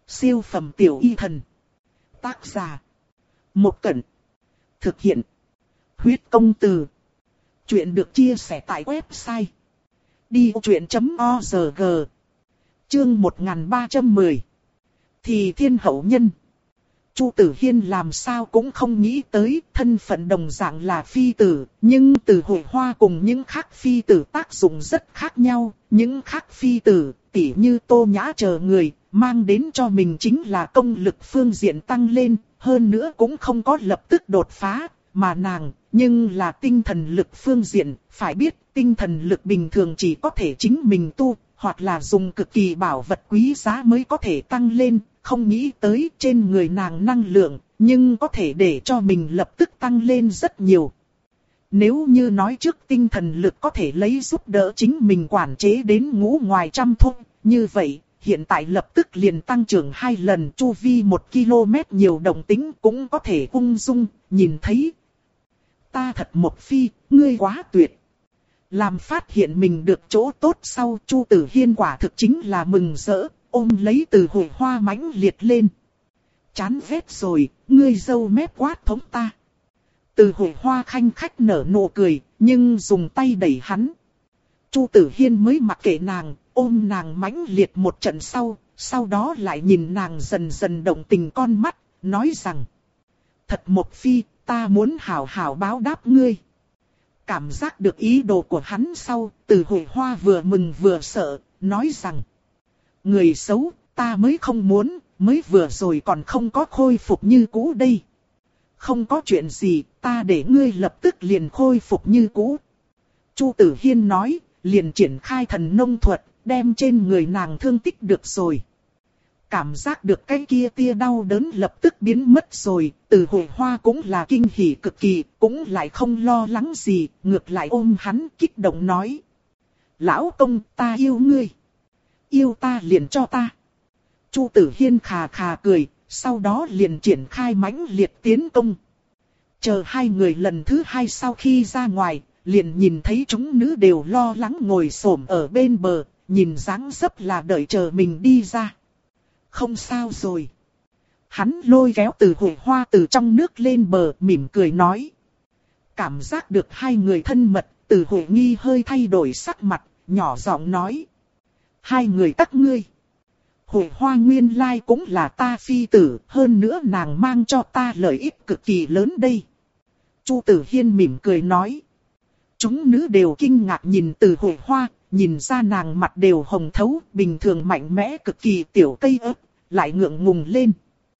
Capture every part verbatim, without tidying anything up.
Siêu phẩm tiểu y thần. Tác giả. Một Cẩn. Thực hiện. Huyết công từ. Chuyện được chia sẻ tại website đi vô chuyện chấm org. Chương một nghìn ba trăm mười. Thì thiên hậu nhân. Chu Tử Hiên làm sao cũng không nghĩ tới thân phận đồng dạng là phi tử, nhưng từ Hội Hoa cùng những khác phi tử tác dụng rất khác nhau. Những khác phi tử, tỉ như Tô Nhã chờ người, mang đến cho mình chính là công lực phương diện tăng lên, hơn nữa cũng không có lập tức đột phá, mà nàng, nhưng là tinh thần lực phương diện, phải biết tinh thần lực bình thường chỉ có thể chính mình tu, hoặc là dùng cực kỳ bảo vật quý giá mới có thể tăng lên, không nghĩ tới trên người nàng năng lượng, nhưng có thể để cho mình lập tức tăng lên rất nhiều. Nếu như nói trước tinh thần lực có thể lấy giúp đỡ chính mình quản chế đến ngũ ngoài trăm thôi, như vậy, hiện tại lập tức liền tăng trưởng hai lần chu vi một ki lô mét nhiều động tĩnh cũng có thể ung dung, nhìn thấy. Ta thật một phi, ngươi quá tuyệt. Làm phát hiện mình được chỗ tốt sau, Chu Tử Hiên quả thực chính là mừng rỡ, ôm lấy Từ Hội Hoa mãnh liệt lên. Chán ghét rồi, ngươi dâu mép quát thống ta. Từ Hội Hoa khanh khách nở nụ cười, nhưng dùng tay đẩy hắn. Chu Tử Hiên mới mặc kệ nàng, ôm nàng mãnh liệt một trận sau, sau đó lại nhìn nàng dần dần động tình con mắt, nói rằng: thật một phi, ta muốn hảo hảo báo đáp ngươi. Cảm giác được ý đồ của hắn sau, Từ Hội Hoa vừa mừng vừa sợ, nói rằng: người xấu, ta mới không muốn, mới vừa rồi còn không có khôi phục như cũ đây. Không có chuyện gì, ta để ngươi lập tức liền khôi phục như cũ. Chu Tử Hiên nói, liền triển khai thần nông thuật, đem trên người nàng thương tích được rồi. Cảm giác được cái kia tia đau đớn lập tức biến mất rồi, Từ Hội Hoa cũng là kinh hỉ cực kỳ, cũng lại không lo lắng gì, ngược lại ôm hắn kích động nói: lão công, ta yêu ngươi. Yêu ta liền cho ta. Chu Tử Hiên khà khà cười, sau đó liền triển khai mãnh liệt tiến công. Chờ hai người lần thứ hai sau khi ra ngoài, liền nhìn thấy chúng nữ đều lo lắng ngồi xổm ở bên bờ, nhìn dáng dấp là đợi chờ mình đi ra. Không sao rồi. Hắn lôi kéo Từ Hội Hoa từ trong nước lên bờ, mỉm cười nói. Cảm giác được hai người thân mật, Từ Hội Nghi hơi thay đổi sắc mặt, nhỏ giọng nói: hai người các ngươi. Hội Hoa nguyên lai cũng là ta phi tử, hơn nữa nàng mang cho ta lợi ích cực kỳ lớn đây. Chu Tử Hiên mỉm cười nói. Chúng nữ đều kinh ngạc nhìn Từ Hội Hoa, nhìn ra nàng mặt đều hồng thấu, bình thường mạnh mẽ cực kỳ tiểu cây ớt, lại ngượng ngùng lên.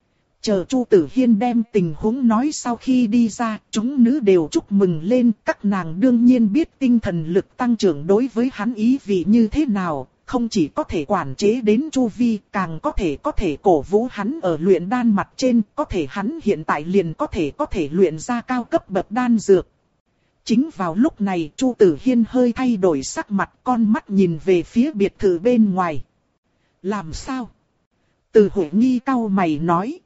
Chờ Chu Tử Hiên đem tình huống nói sau khi đi ra, chúng nữ đều chúc mừng lên, các nàng đương nhiên biết tinh thần lực tăng trưởng đối với hắn ý vị như thế nào, không chỉ có thể quản chế đến chu vi, càng có thể có thể cổ vũ hắn ở luyện đan mặt trên, có thể hắn hiện tại liền có thể có thể luyện ra cao cấp bậc đan dược. Chính vào lúc này, Chu Tử Hiên hơi thay đổi sắc mặt, con mắt nhìn về phía biệt thự bên ngoài. Làm sao? Từ Hội Nghi cau mày nói.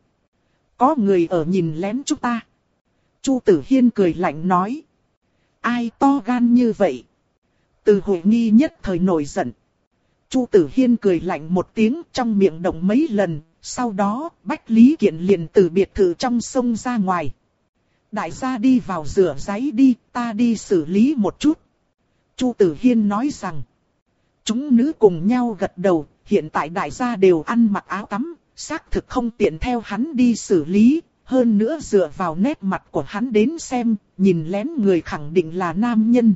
Có người ở nhìn lén chúng ta. Chu Tử Hiên cười lạnh nói. Ai to gan như vậy? Từ Hội Nghi nhất thời nổi giận. Chu Tử Hiên cười lạnh một tiếng, trong miệng động mấy lần, sau đó Bách Lý Kiện liền từ biệt thự trong sông ra ngoài. Đại gia đi vào rửa ráy đi, ta đi xử lý một chút. Chu Tử Hiên nói rằng. Chúng nữ cùng nhau gật đầu, hiện tại đại gia đều ăn mặc áo tắm, xác thực không tiện theo hắn đi xử lý, hơn nữa dựa vào nét mặt của hắn đến xem, nhìn lén người khẳng định là nam nhân.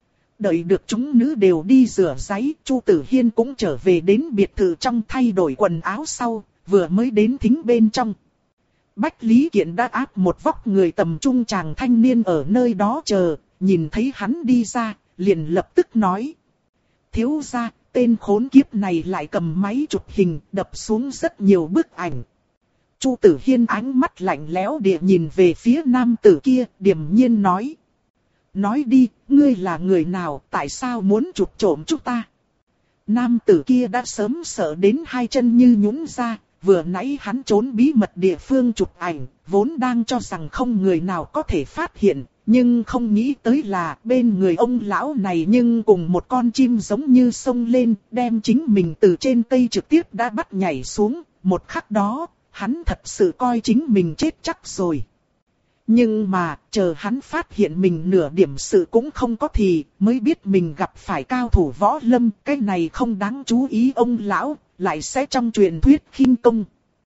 Đợi được chúng nữ đều đi rửa ráy, Chu Tử Hiên cũng trở về đến biệt thự trong thay đổi quần áo sau, vừa mới đến thính bên trong. Bách Lý Kiện đã áp một vóc người tầm trung chàng thanh niên ở nơi đó chờ, nhìn thấy hắn đi ra, liền lập tức nói. Thiếu gia, tên khốn kiếp này lại cầm máy chụp hình, đập xuống rất nhiều bức ảnh. Chu Tử Hiên ánh mắt lạnh lẽo địa nhìn về phía nam tử kia, điềm nhiên nói. Nói đi, ngươi là người nào, tại sao muốn chụp trộm chúng ta? Nam tử kia đã sớm sợ đến hai chân như nhũn ra, vừa nãy hắn trốn bí mật địa phương chụp ảnh, vốn đang cho rằng không người nào có thể phát hiện, nhưng không nghĩ tới là bên người ông lão này nhưng cùng một con chim giống như xông lên, đem chính mình từ trên cây trực tiếp đã bắt nhảy xuống, một khắc đó, hắn thật sự coi chính mình chết chắc rồi. Nhưng mà, chờ hắn phát hiện mình nửa điểm sự cũng không có thì, mới biết mình gặp phải cao thủ võ lâm, cái này không đáng chú ý ông lão, lại sẽ trong truyền thuyết khinh công.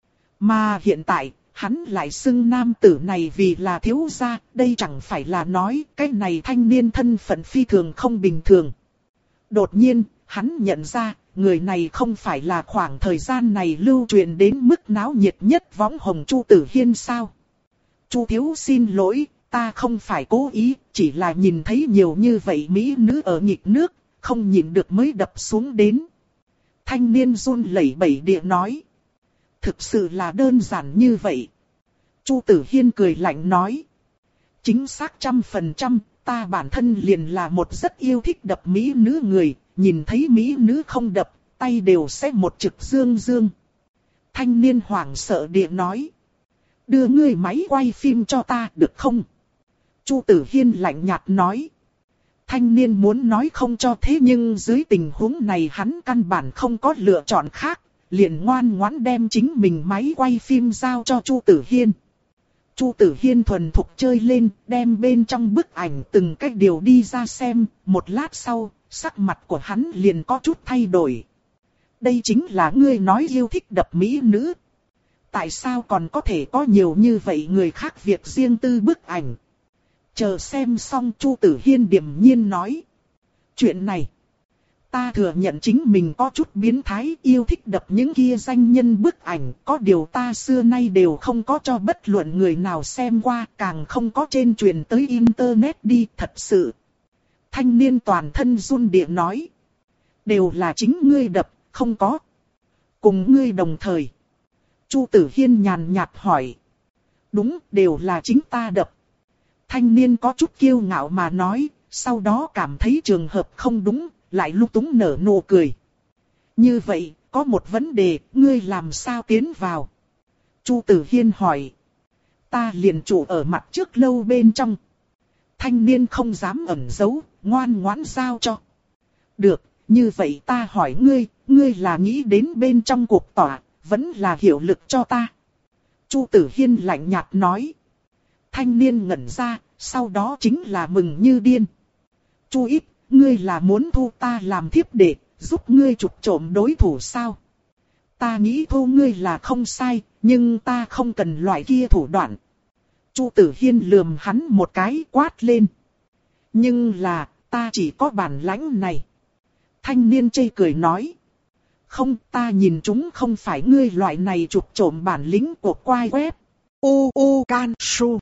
Mà hiện tại, hắn lại xưng nam tử này vì là thiếu gia, đây chẳng phải là nói, cái này thanh niên thân phận phi thường không bình thường. Đột nhiên, hắn nhận ra, người này không phải là khoảng thời gian này lưu truyền đến mức náo nhiệt nhất võng hồng Chu Tử Hiên sao? Chu thiếu xin lỗi, ta không phải cố ý, chỉ là nhìn thấy nhiều như vậy mỹ nữ ở nghịch nước, không nhìn được mới đập xuống đến. Thanh niên run lẩy bẩy địa nói. Thực sự là đơn giản như vậy. Chu Tử Hiên cười lạnh nói. Chính xác trăm phần trăm, ta bản thân liền là một rất yêu thích đập mỹ nữ người, nhìn thấy mỹ nữ không đập, tay đều sẽ một trực dương dương. Thanh niên hoảng sợ địa nói. Đưa ngươi máy quay phim cho ta được không? Chu Tử Hiên lạnh nhạt nói. Thanh niên muốn nói không cho thế nhưng dưới tình huống này hắn căn bản không có lựa chọn khác, liền ngoan ngoãn đem chính mình máy quay phim giao cho Chu Tử Hiên. Chu Tử Hiên thuần thục chơi lên, đem bên trong bức ảnh từng cách điều đi ra xem, một lát sau, sắc mặt của hắn liền có chút thay đổi. Đây chính là ngươi nói yêu thích đập mỹ nữ. Tại sao còn có thể có nhiều như vậy người khác việc riêng tư bức ảnh? Chờ xem xong Chu Tử Hiên điềm nhiên nói. Chuyện này, ta thừa nhận chính mình có chút biến thái yêu thích đập những kia danh nhân bức ảnh. Có điều ta xưa nay đều không có cho bất luận người nào xem qua, càng không có trên truyền tới internet đi thật sự. Thanh niên toàn thân run địa nói. Đều là chính ngươi đập, không có. Cùng ngươi đồng thời. Chu Tử Hiên nhàn nhạt hỏi. Đúng, đều là chính ta đập. Thanh niên có chút kiêu ngạo mà nói, sau đó cảm thấy trường hợp không đúng, lại lung túng nở nụ cười. Như vậy, có một vấn đề, ngươi làm sao tiến vào? Chu Tử Hiên hỏi. Ta liền trụ ở mặt trước lâu bên trong. Thanh niên không dám ẩn giấu, ngoan ngoãn giao cho. Được, như vậy ta hỏi ngươi, ngươi là nghĩ đến bên trong cuộc tỏa, vẫn là hiệu lực cho ta. Chu Tử Hiên lạnh nhạt nói. Thanh niên ngẩn ra, sau đó chính là mừng như điên. Chu ít, ngươi là muốn thu ta làm thiếp để, giúp ngươi trục trộm đối thủ sao? Ta nghĩ thu ngươi là không sai, nhưng ta không cần loại kia thủ đoạn. Chu Tử Hiên lườm hắn một cái quát lên. Nhưng là, ta chỉ có bản lãnh này. Thanh niên chê cười nói. Không, ta nhìn chúng không phải ngươi loại này trục trộm bản lĩnh của quai web. U U Can Su.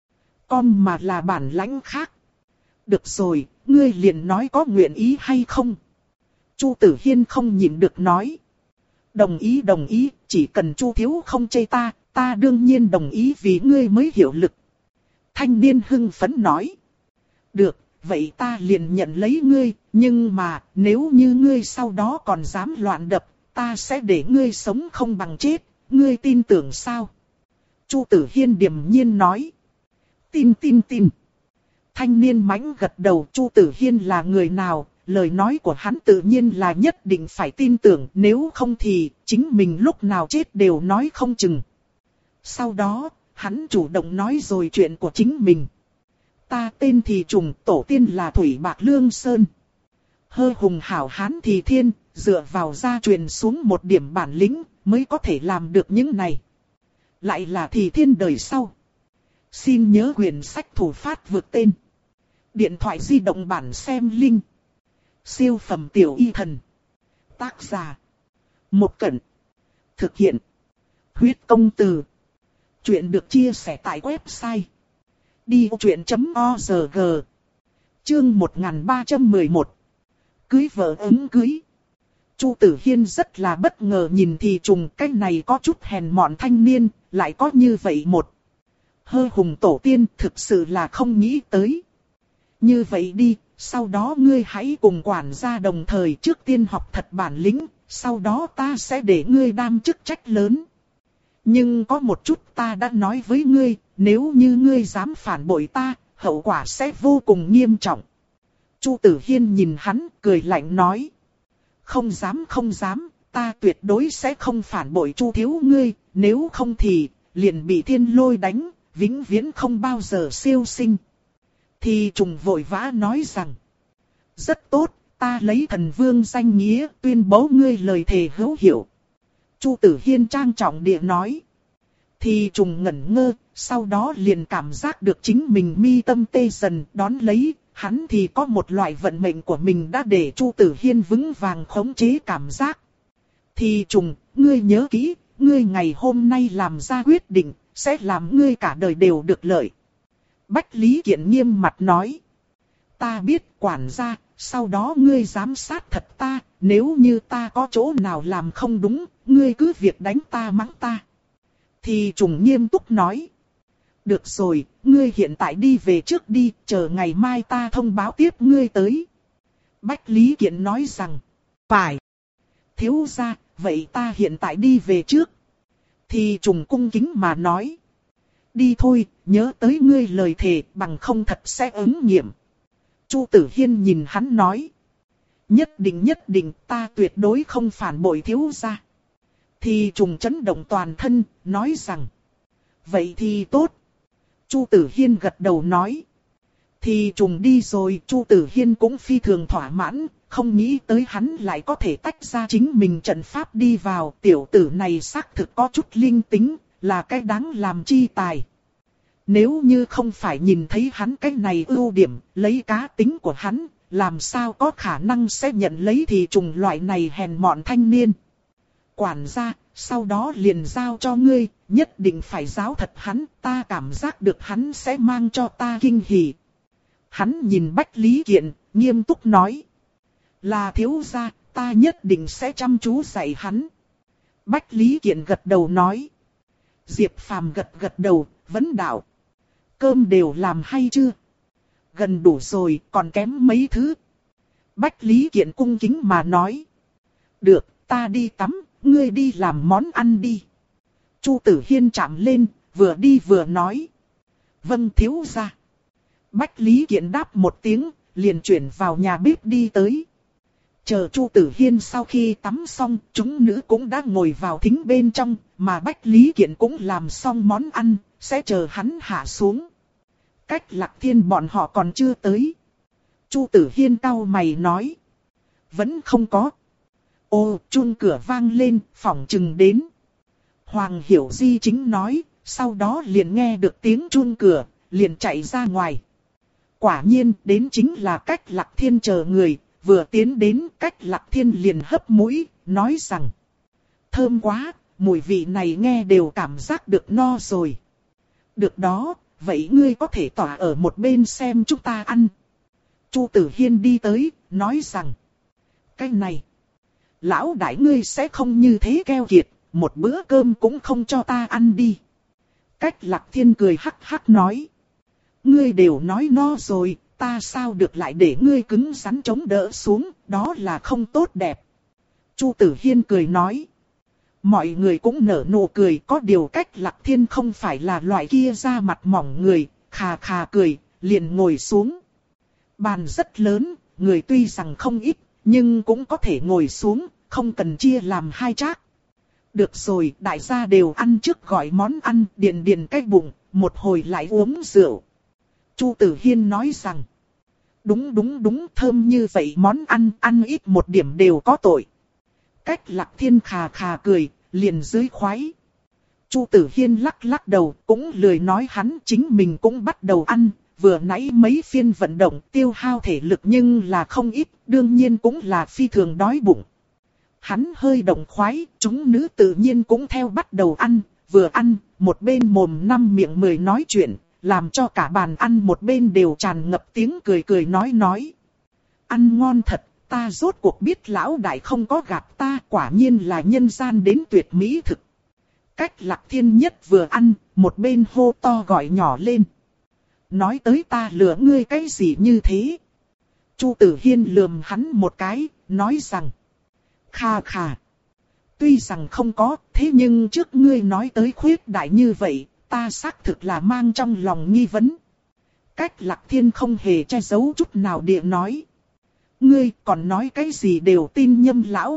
Con mà là bản lãnh khác. Được rồi, ngươi liền nói có nguyện ý hay không? Chu Tử Hiên không nhịn được nói. Đồng ý đồng ý, chỉ cần Chu thiếu không chê ta, ta đương nhiên đồng ý vì ngươi mới hiệu lực. Thanh niên hưng phấn nói. Được, vậy ta liền nhận lấy ngươi, nhưng mà nếu như ngươi sau đó còn dám loạn đập, ta sẽ để ngươi sống không bằng chết, ngươi tin tưởng sao? Chu Tử Hiên điềm nhiên nói. Tin tin tin. Thanh niên mãnh gật đầu. Chu Tử Hiên là người nào, lời nói của hắn tự nhiên là nhất định phải tin tưởng, nếu không thì chính mình lúc nào chết đều nói không chừng. Sau đó, hắn chủ động nói rồi chuyện của chính mình. Ta tên thì Trùng, tổ tiên là Thủy Bạc Lương Sơn. Hơ hùng hảo hán thì thiên, dựa vào gia truyền xuống một điểm bản lĩnh, mới có thể làm được những này. Lại là thì thiên đời sau. Xin nhớ quyển sách thủ phát vượt tên. Điện thoại di động bản xem link. Siêu phẩm tiểu y thần. Tác giả. Một Cẩn. Thực hiện. Huyết công từ. Chuyện được chia sẻ tại website. đi ô chuyện chấm org. Chương một nghìn ba trăm mười một. Cưới vợ ứng cưới. Chu Tử Hiên rất là bất ngờ nhìn thì Trùng, cái này có chút hèn mọn thanh niên, lại có như vậy một. Hơ hùng tổ tiên, thực sự là không nghĩ tới. Như vậy đi, sau đó ngươi hãy cùng quản gia đồng thời trước tiên học thật bản lĩnh, sau đó ta sẽ để ngươi đảm chức trách lớn. Nhưng có một chút ta đã nói với ngươi, nếu như ngươi dám phản bội ta, hậu quả sẽ vô cùng nghiêm trọng. Chu Tử Hiên nhìn hắn, cười lạnh nói. Không dám không dám, ta tuyệt đối sẽ không phản bội Chu thiếu ngươi, nếu không thì liền bị thiên lôi đánh, vĩnh viễn không bao giờ siêu sinh. Thì trùng vội vã nói rằng, rất tốt, ta lấy thần vương danh nghĩa tuyên bố ngươi lời thề hữu hiệu. Chu Tử Hiên trang trọng địa nói. Thì trùng ngẩn ngơ, sau đó liền cảm giác được chính mình mi tâm tê dần, đón lấy, hắn thì có một loại vận mệnh của mình đã để Chu Tử Hiên vững vàng khống chế cảm giác. Thì trùng, ngươi nhớ kỹ, ngươi ngày hôm nay làm ra quyết định, sẽ làm ngươi cả đời đều được lợi. Bách Lý Kiện nghiêm mặt nói. Ta biết quản gia, sau đó ngươi giám sát thật ta, nếu như ta có chỗ nào làm không đúng, ngươi cứ việc đánh ta mắng ta. Thì trùng nghiêm túc nói. Được rồi, ngươi hiện tại đi về trước đi, chờ ngày mai ta thông báo tiếp ngươi tới. Bách Lý Kiện nói rằng, phải. Thiếu gia, vậy ta hiện tại đi về trước. Thì trùng cung kính mà nói. Đi thôi, nhớ tới ngươi lời thề, bằng không thật sẽ ứng nghiệm. Chu Tử Hiên nhìn hắn nói. Nhất định nhất định, ta tuyệt đối không phản bội thiếu gia. Thì trùng chấn động toàn thân, nói rằng. Vậy thì tốt. Chu Tử Hiên gật đầu nói. Thì trùng đi rồi, Chu Tử Hiên cũng phi thường thỏa mãn, không nghĩ tới hắn lại có thể tách ra chính mình trận pháp đi vào. Tiểu tử này xác thực có chút linh tính, là cái đáng làm chi tài. Nếu như không phải nhìn thấy hắn cái này ưu điểm, lấy cá tính của hắn, làm sao có khả năng sẽ nhận lấy thì trùng loại này hèn mọn thanh niên. Quản gia, sau đó liền giao cho ngươi, nhất định phải giáo thật hắn, ta cảm giác được hắn sẽ mang cho ta kinh hỉ. Hắn nhìn Bách Lý Kiện, nghiêm túc nói. Là thiếu gia, ta nhất định sẽ chăm chú dạy hắn. Bách Lý Kiện gật đầu nói. Diệp Phàm gật gật đầu, vấn đạo. Cơm đều làm hay chưa? Gần đủ rồi, còn kém mấy thứ. Bách Lý Kiện cung kính mà nói. Được, ta đi tắm, ngươi đi làm món ăn đi. Chu Tử Hiên chạm lên, vừa đi vừa nói. Vâng thiếu gia. Bách Lý Kiện đáp một tiếng, liền chuyển vào nhà bếp đi tới. Chờ Chu Tử Hiên sau khi tắm xong, chúng nữ cũng đã ngồi vào thính bên trong, mà Bách Lý Kiện cũng làm xong món ăn, sẽ chờ hắn hạ xuống. Cách Lạc Thiên bọn họ còn chưa tới. Chu Tử Hiên cau mày nói. Vẫn không có. Ô, chuông cửa vang lên, phỏng chừng đến. Hoàng Hiểu Di chính nói, sau đó liền nghe được tiếng chuông cửa, liền chạy ra ngoài. Quả nhiên, đến chính là Cách Lạc Thiên chờ người, vừa tiến đến Cách Lạc Thiên liền hấp mũi, nói rằng. Thơm quá, mùi vị này nghe đều cảm giác được no rồi. Được đó, vậy ngươi có thể tỏa ở một bên xem chúng ta ăn. Chu Tử Hiên đi tới, nói rằng. Cái này, lão đại ngươi sẽ không như thế keo kiệt, một bữa cơm cũng không cho ta ăn đi. Cách Lạc Thiên cười hắc hắc nói. Ngươi đều nói no rồi, ta sao được lại để ngươi cứng rắn chống đỡ xuống, đó là không tốt đẹp. Chu Tử Hiên cười nói. Mọi người cũng nở nụ cười, có điều Cách Lạc Thiên không phải là loại kia da mặt mỏng người, khà khà cười, liền ngồi xuống. Bàn rất lớn, người tuy rằng không ít, nhưng cũng có thể ngồi xuống, không cần chia làm hai trác. Được rồi, đại gia đều ăn trước gọi món ăn, điền điền cái bụng, một hồi lại uống rượu. Chu Tử Hiên nói rằng, đúng đúng đúng, thơm như vậy món ăn, ăn ít một điểm đều có tội. Cách Lạc Thiên khà khà cười, liền dưới khoái. Chu Tử Hiên lắc lắc đầu, cũng lười nói hắn, chính mình cũng bắt đầu ăn. Vừa nãy mấy phiên vận động tiêu hao thể lực nhưng là không ít, đương nhiên cũng là phi thường đói bụng. Hắn hơi động khoái, chúng nữ tự nhiên cũng theo bắt đầu ăn, vừa ăn, một bên mồm năm miệng mười nói chuyện, làm cho cả bàn ăn một bên đều tràn ngập tiếng cười cười nói nói. Ăn ngon thật, ta rốt cuộc biết lão đại không có gạt ta, quả nhiên là nhân gian đến tuyệt mỹ thực. Cách Lạc Thiên nhất vừa ăn, một bên hô to gọi nhỏ lên. Nói tới ta lừa ngươi cái gì như thế? Chu Tử Hiên lườm hắn một cái, nói rằng. Kha kha. Tuy rằng không có, thế nhưng trước ngươi nói tới khuyết đại như vậy, ta xác thực là mang trong lòng nghi vấn. Cách Lạc Thiên không hề che giấu chút nào địa nói. Ngươi còn nói cái gì đều tin nhâm lão đại,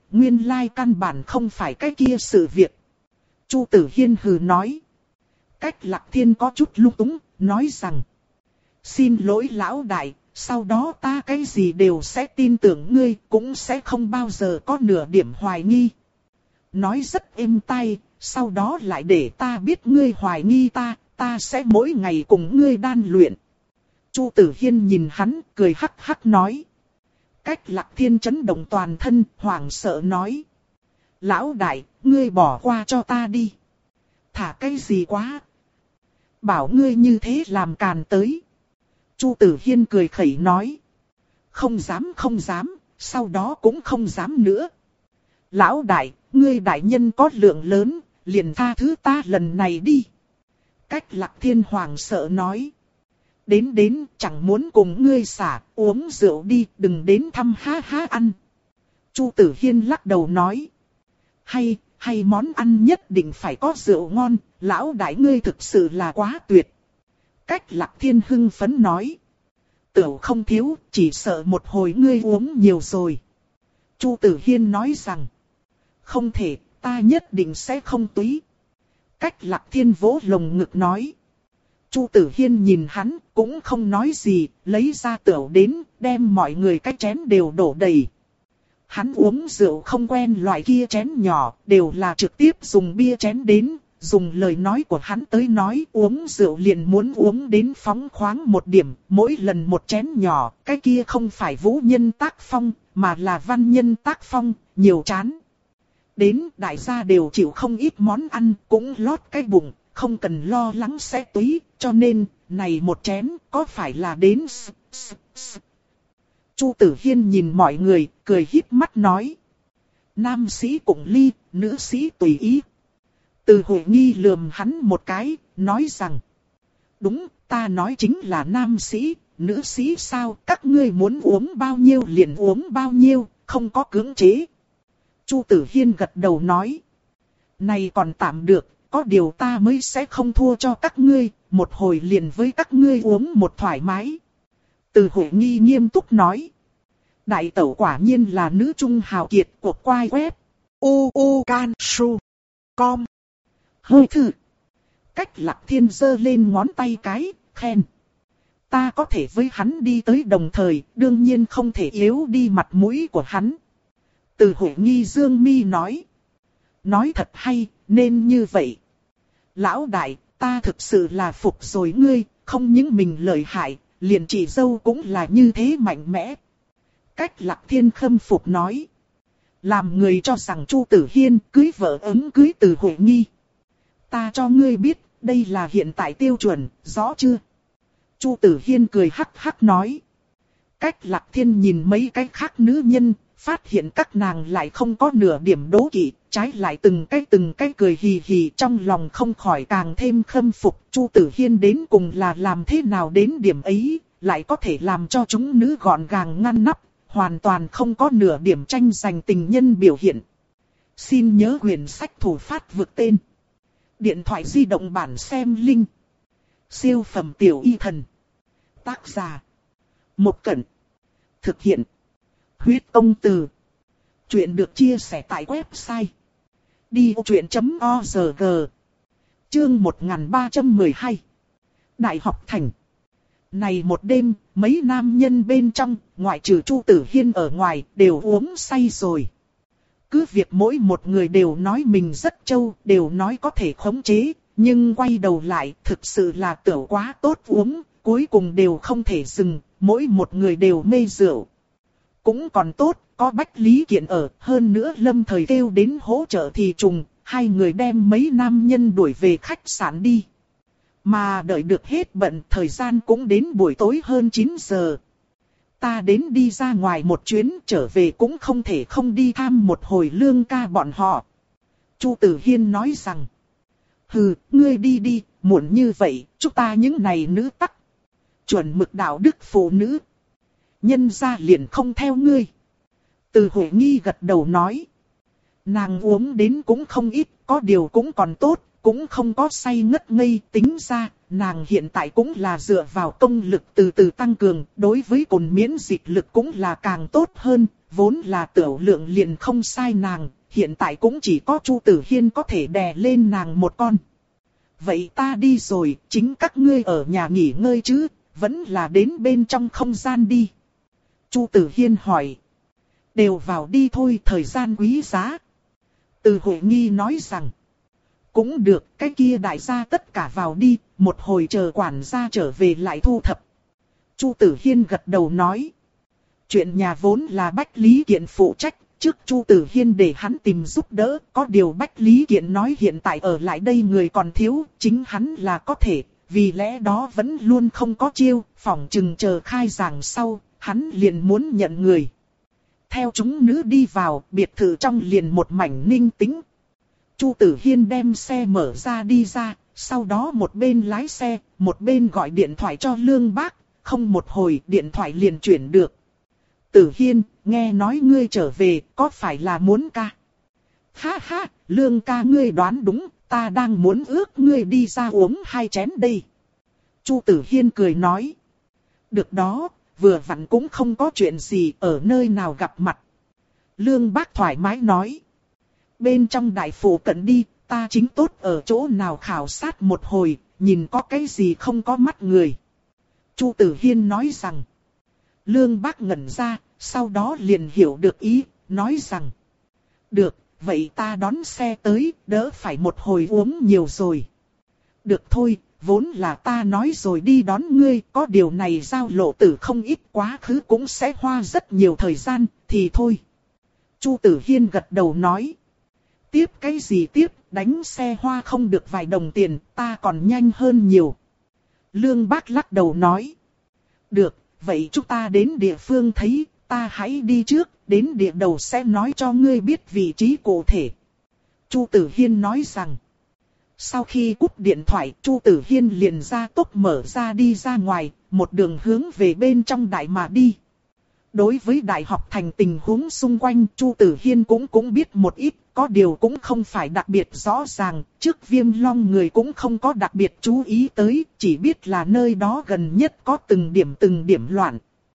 nguyên lai căn bản không phải cái kia sự việc. Chu Tử Hiên hừ nói. Cách Lạc Thiên có chút lung túng, nói rằng. Xin lỗi lão đại, sau đó ta cái gì đều sẽ tin tưởng ngươi, cũng sẽ không bao giờ có nửa điểm hoài nghi. Nói rất êm tai, sau đó lại để ta biết ngươi hoài nghi ta, ta sẽ mỗi ngày cùng ngươi đan luyện. Chu Tử Hiên nhìn hắn, cười hắc hắc nói. Cách Lạc Thiên chấn động toàn thân, hoảng sợ nói. Lão đại, ngươi bỏ qua cho ta đi. Thả cái gì quá. Bảo ngươi như thế làm càn tới. Chu Tử Hiên cười khẩy nói. Không dám không dám, sau đó cũng không dám nữa. Lão đại, ngươi đại nhân có lượng lớn, liền tha thứ ta lần này đi. Cách Lạc Thiên hoàng sợ nói. Đến đến chẳng muốn cùng ngươi xả, uống rượu đi, đừng đến thăm ha ha ăn. Chu Tử Hiên lắc đầu nói. Hay, hay món ăn nhất định phải có rượu ngon, lão đại ngươi thực sự là quá tuyệt. Cách Lạc Thiên hưng phấn nói. Tửu không thiếu, chỉ sợ một hồi ngươi uống nhiều rồi. Chu Tử Hiên nói rằng. Không thể, ta nhất định sẽ không túy. Cách Lạc Thiên vỗ lồng ngực nói. Chu Tử Hiên nhìn hắn, cũng không nói gì, lấy ra tửu đến, đem mọi người cái chén đều đổ đầy. Hắn uống rượu không quen loại kia chén nhỏ, đều là trực tiếp dùng bia chén đến, dùng lời nói của hắn tới nói uống rượu liền muốn uống đến phóng khoáng một điểm, mỗi lần một chén nhỏ, cái kia không phải vũ nhân tác phong, mà là văn nhân tác phong, nhiều chán. Đến đại gia đều chịu không ít món ăn, cũng lót cái bụng, không cần lo lắng sẽ túy, cho nên, này một chén, có phải là đến... Chu Tử Hiên nhìn mọi người, cười híp mắt nói. Nam sĩ cùng ly, nữ sĩ tùy ý. Từ Hội Nghi lườm hắn một cái, nói rằng. Đúng, ta nói chính là nam sĩ, nữ sĩ sao, các ngươi muốn uống bao nhiêu liền uống bao nhiêu, không có cưỡng chế. Chu Tử Hiên gật đầu nói. Này còn tạm được, có điều ta mới sẽ không thua cho các ngươi, một hồi liền với các ngươi uống một thoải mái. Từ Hội Nghi nghiêm túc nói. Đại tẩu quả nhiên là nữ trung hào kiệt của quai web. u u can su com. Hơi thử. Cách Lạc Thiên giơ lên ngón tay cái, khen. Ta có thể với hắn đi tới đồng thời, đương nhiên không thể yếu đi mặt mũi của hắn. Từ Hội Nghi dương mi nói. Nói thật hay, nên như vậy. Lão đại, ta thực sự là phục rồi ngươi, không những mình lợi hại, liền chị dâu cũng là như thế mạnh mẽ. Cách Lạc Thiên khâm phục nói. Làm người cho rằng Chu Tử Hiên cưới vợ ứng cưới Từ Hội Nghi. Ta cho ngươi biết, đây là hiện tại tiêu chuẩn, rõ chưa? Chu Tử Hiên cười hắc hắc nói. Cách Lạc Thiên nhìn mấy cái khác nữ nhân, phát hiện các nàng lại không có nửa điểm đố kỵ, trái lại từng cái từng cái cười hì hì, trong lòng không khỏi càng thêm khâm phục. Chu Tử Hiên đến cùng là làm thế nào đến điểm ấy, lại có thể làm cho chúng nữ gọn gàng ngăn nắp, hoàn toàn không có nửa điểm tranh giành tình nhân biểu hiện. Xin nhớ quyển sách thủ phát vượt tên. Điện thoại di động bản xem link. Siêu phẩm tiểu y thần. Tác giả. Một Cẩn. Thực hiện. Huyết công từ. Chuyện được chia sẻ tại website. đi ô chuyện chấm org. Chương một nghìn ba trăm mười hai. Đại học thành. Này một đêm, mấy nam nhân bên trong, ngoại trừ Chu Tử Hiên ở ngoài, đều uống say rồi. Cứ việc mỗi một người đều nói mình rất trâu, đều nói có thể khống chế, nhưng quay đầu lại thực sự là tửu quá tốt uống, cuối cùng đều không thể dừng, mỗi một người đều mê rượu. Cũng còn tốt, có Bách Lý Kiện ở, hơn nữa Lâm Thời kêu đến hỗ trợ thì trùng, hai người đem mấy nam nhân đuổi về khách sạn đi. Mà đợi được hết bận, thời gian cũng đến buổi tối hơn chín giờ. Ta đến đi ra ngoài một chuyến, trở về cũng không thể không đi thăm một hồi Lương ca bọn họ. Chu Tử Hiên nói rằng. Hừ, ngươi đi đi, muộn như vậy, chúng ta những này nữ tắc. Chuẩn mực đạo đức phụ nữ. Nhân ra liền không theo ngươi. Từ Hội Nghi gật đầu nói. Nàng uống đến cũng không ít, có điều cũng còn tốt. Cũng không có say ngất ngây, tính ra, nàng hiện tại cũng là dựa vào công lực từ từ tăng cường, đối với cồn miễn dịch lực cũng là càng tốt hơn, vốn là tiểu lượng liền không sai nàng, hiện tại cũng chỉ có Chu Tử Hiên có thể đè lên nàng một con. Vậy ta đi rồi, chính các ngươi ở nhà nghỉ ngơi chứ, vẫn là đến bên trong không gian đi. Chu Tử Hiên hỏi. Đều vào đi thôi, thời gian quý giá. Từ Hội Nghi nói rằng. Cũng được, cái kia đại gia tất cả vào đi, một hồi chờ quản gia trở về lại thu thập. Chu Tử Hiên gật đầu nói. Chuyện nhà vốn là Bách Lý Kiện phụ trách, trước Chu Tử Hiên để hắn tìm giúp đỡ, có điều Bách Lý Kiện nói hiện tại ở lại đây người còn thiếu, chính hắn là có thể, vì lẽ đó vẫn luôn không có chiêu, phỏng chừng chờ khai giảng sau, hắn liền muốn nhận người. Theo chúng nữ đi vào, biệt thự trong liền một mảnh ninh tĩnh. Chu Tử Hiên đem xe mở ra đi ra, sau đó một bên lái xe, một bên gọi điện thoại cho Lương Bác, không một hồi điện thoại liền chuyển được. Tử Hiên, nghe nói ngươi trở về, có phải là muốn ca? Ha ha, Lương ca ngươi đoán đúng, ta đang muốn ước ngươi đi ra uống hai chén đây. Chu Tử Hiên cười nói. Được đó, vừa vặn cũng không có chuyện gì ở nơi nào gặp mặt. Lương Bác thoải mái nói. Bên trong đại phủ cận đi, ta chính tốt ở chỗ nào khảo sát một hồi, nhìn có cái gì không có mắt người. Chu Tử Hiên nói rằng. Lương Bác ngẩn ra, sau đó liền hiểu được ý, nói rằng. Được, vậy ta đón xe tới, đỡ phải một hồi uống nhiều rồi. Được thôi, vốn là ta nói rồi đi đón ngươi, có điều này giao lộ tử không ít quá khứ cũng sẽ hoa rất nhiều thời gian, thì thôi. Chu Tử Hiên gật đầu nói. Tiếp cái gì tiếp, đánh xe hoa không được vài đồng tiền, ta còn nhanh hơn nhiều. Lương Bác lắc đầu nói. Được, vậy chúng ta đến địa phương thấy, ta hãy đi trước, đến địa đầu sẽ nói cho ngươi biết vị trí cụ thể. Chu Tử Hiên nói rằng. Sau khi cúp điện thoại, Chu Tử Hiên liền ra tốc mở ra đi ra ngoài, một đường hướng về bên trong đại mà đi. Đối với đại học thành tình huống xung quanh, Chu Tử Hiên cũng cũng biết một ít, có điều cũng không phải đặc biệt rõ ràng, trước Viêm Long người cũng không có đặc biệt chú ý tới, chỉ biết là nơi đó gần nhất có từng điểm từng điểm loạn.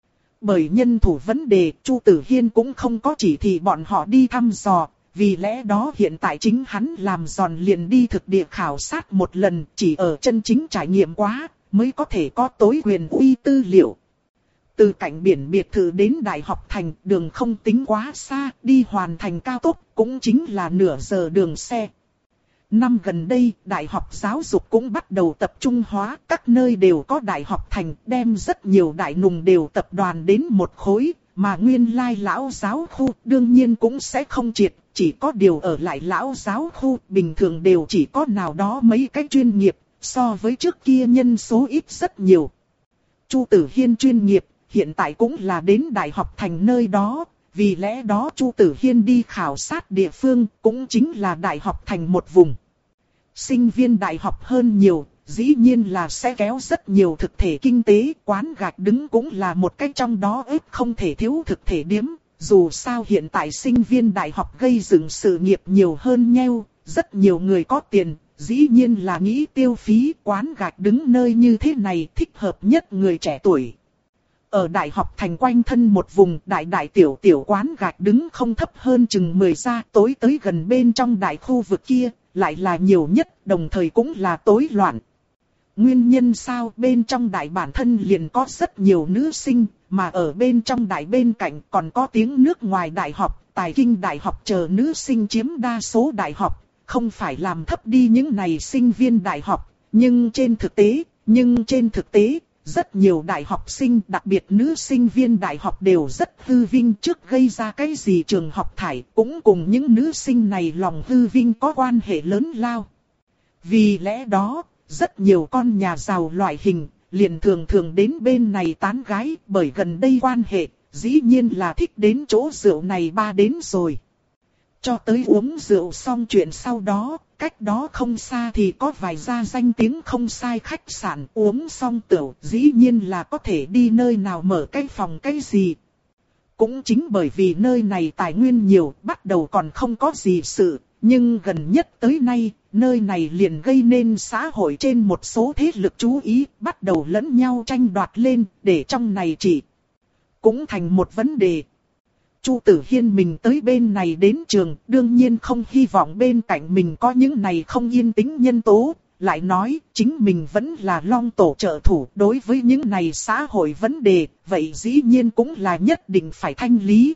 Bởi nhân thủ vấn đề, Chu Tử Hiên cũng không có chỉ thị bọn họ đi thăm dò, vì lẽ đó hiện tại chính hắn làm giòn liền đi thực địa khảo sát một lần, chỉ ở chân chính trải nghiệm quá, mới có thể có tối quyền uy tư liệu. Từ cạnh biển biệt thự đến đại học thành, đường không tính quá xa, đi hoàn thành cao tốc, cũng chính là nửa giờ đường xe. Năm gần đây, đại học giáo dục cũng bắt đầu tập trung hóa, các nơi đều có đại học thành, đem rất nhiều đại nùng đều tập đoàn đến một khối, mà nguyên lai lão giáo khu đương nhiên cũng sẽ không triệt, chỉ có điều ở lại lão giáo khu bình thường đều chỉ có nào đó mấy cái chuyên nghiệp, so với trước kia nhân số ít rất nhiều. Chu Tử Hiên chuyên nghiệp, hiện tại cũng là đến đại học thành nơi đó, vì lẽ đó Chu Tử Hiên đi khảo sát địa phương cũng chính là đại học thành một vùng. Sinh viên đại học hơn nhiều, dĩ nhiên là sẽ kéo rất nhiều thực thể kinh tế, quán gạch đứng cũng là một cách trong đó ít không thể thiếu thực thể điếm. Dù sao hiện tại sinh viên đại học gây dựng sự nghiệp nhiều hơn nhau, rất nhiều người có tiền, dĩ nhiên là nghĩ tiêu phí, quán gạch đứng nơi như thế này thích hợp nhất người trẻ tuổi. Ở đại học thành quanh thân một vùng đại đại tiểu tiểu quán gạch đứng không thấp hơn chừng mười gia, tối tới gần bên trong đại khu vực kia, lại là nhiều nhất, đồng thời cũng là tối loạn. Nguyên nhân sao? Bên trong đại bản thân liền có rất nhiều nữ sinh, mà ở bên trong đại bên cạnh còn có tiếng nước ngoài đại học, tài kinh đại học chờ nữ sinh chiếm đa số đại học, không phải làm thấp đi những này sinh viên đại học, nhưng trên thực tế, nhưng trên thực tế, rất nhiều đại học sinh, đặc biệt nữ sinh viên đại học đều rất hư vinh, trước gây ra cái gì trường học thải, cũng cùng những nữ sinh này lòng hư vinh có quan hệ lớn lao. Vì lẽ đó, rất nhiều con nhà giàu loại hình, liền thường thường đến bên này tán gái, bởi gần đây quan hệ, dĩ nhiên là thích đến chỗ rượu này ba đến rồi. Cho tới uống rượu xong chuyện sau đó, cách đó không xa thì có vài gia danh tiếng không sai khách sạn, uống xong tửu, dĩ nhiên là có thể đi nơi nào mở cái phòng cái gì. Cũng chính bởi vì nơi này tài nguyên nhiều, bắt đầu còn không có gì sự, nhưng gần nhất tới nay, nơi này liền gây nên xã hội trên một số thế lực chú ý, bắt đầu lẫn nhau tranh đoạt lên, để trong này chỉ cũng thành một vấn đề. Chu Tử Hiên mình tới bên này đến trường, đương nhiên không hy vọng bên cạnh mình có những này không yên tĩnh nhân tố. Lại nói, chính mình vẫn là Long Tổ trợ thủ, đối với những này xã hội vấn đề, vậy dĩ nhiên cũng là nhất định phải thanh lý.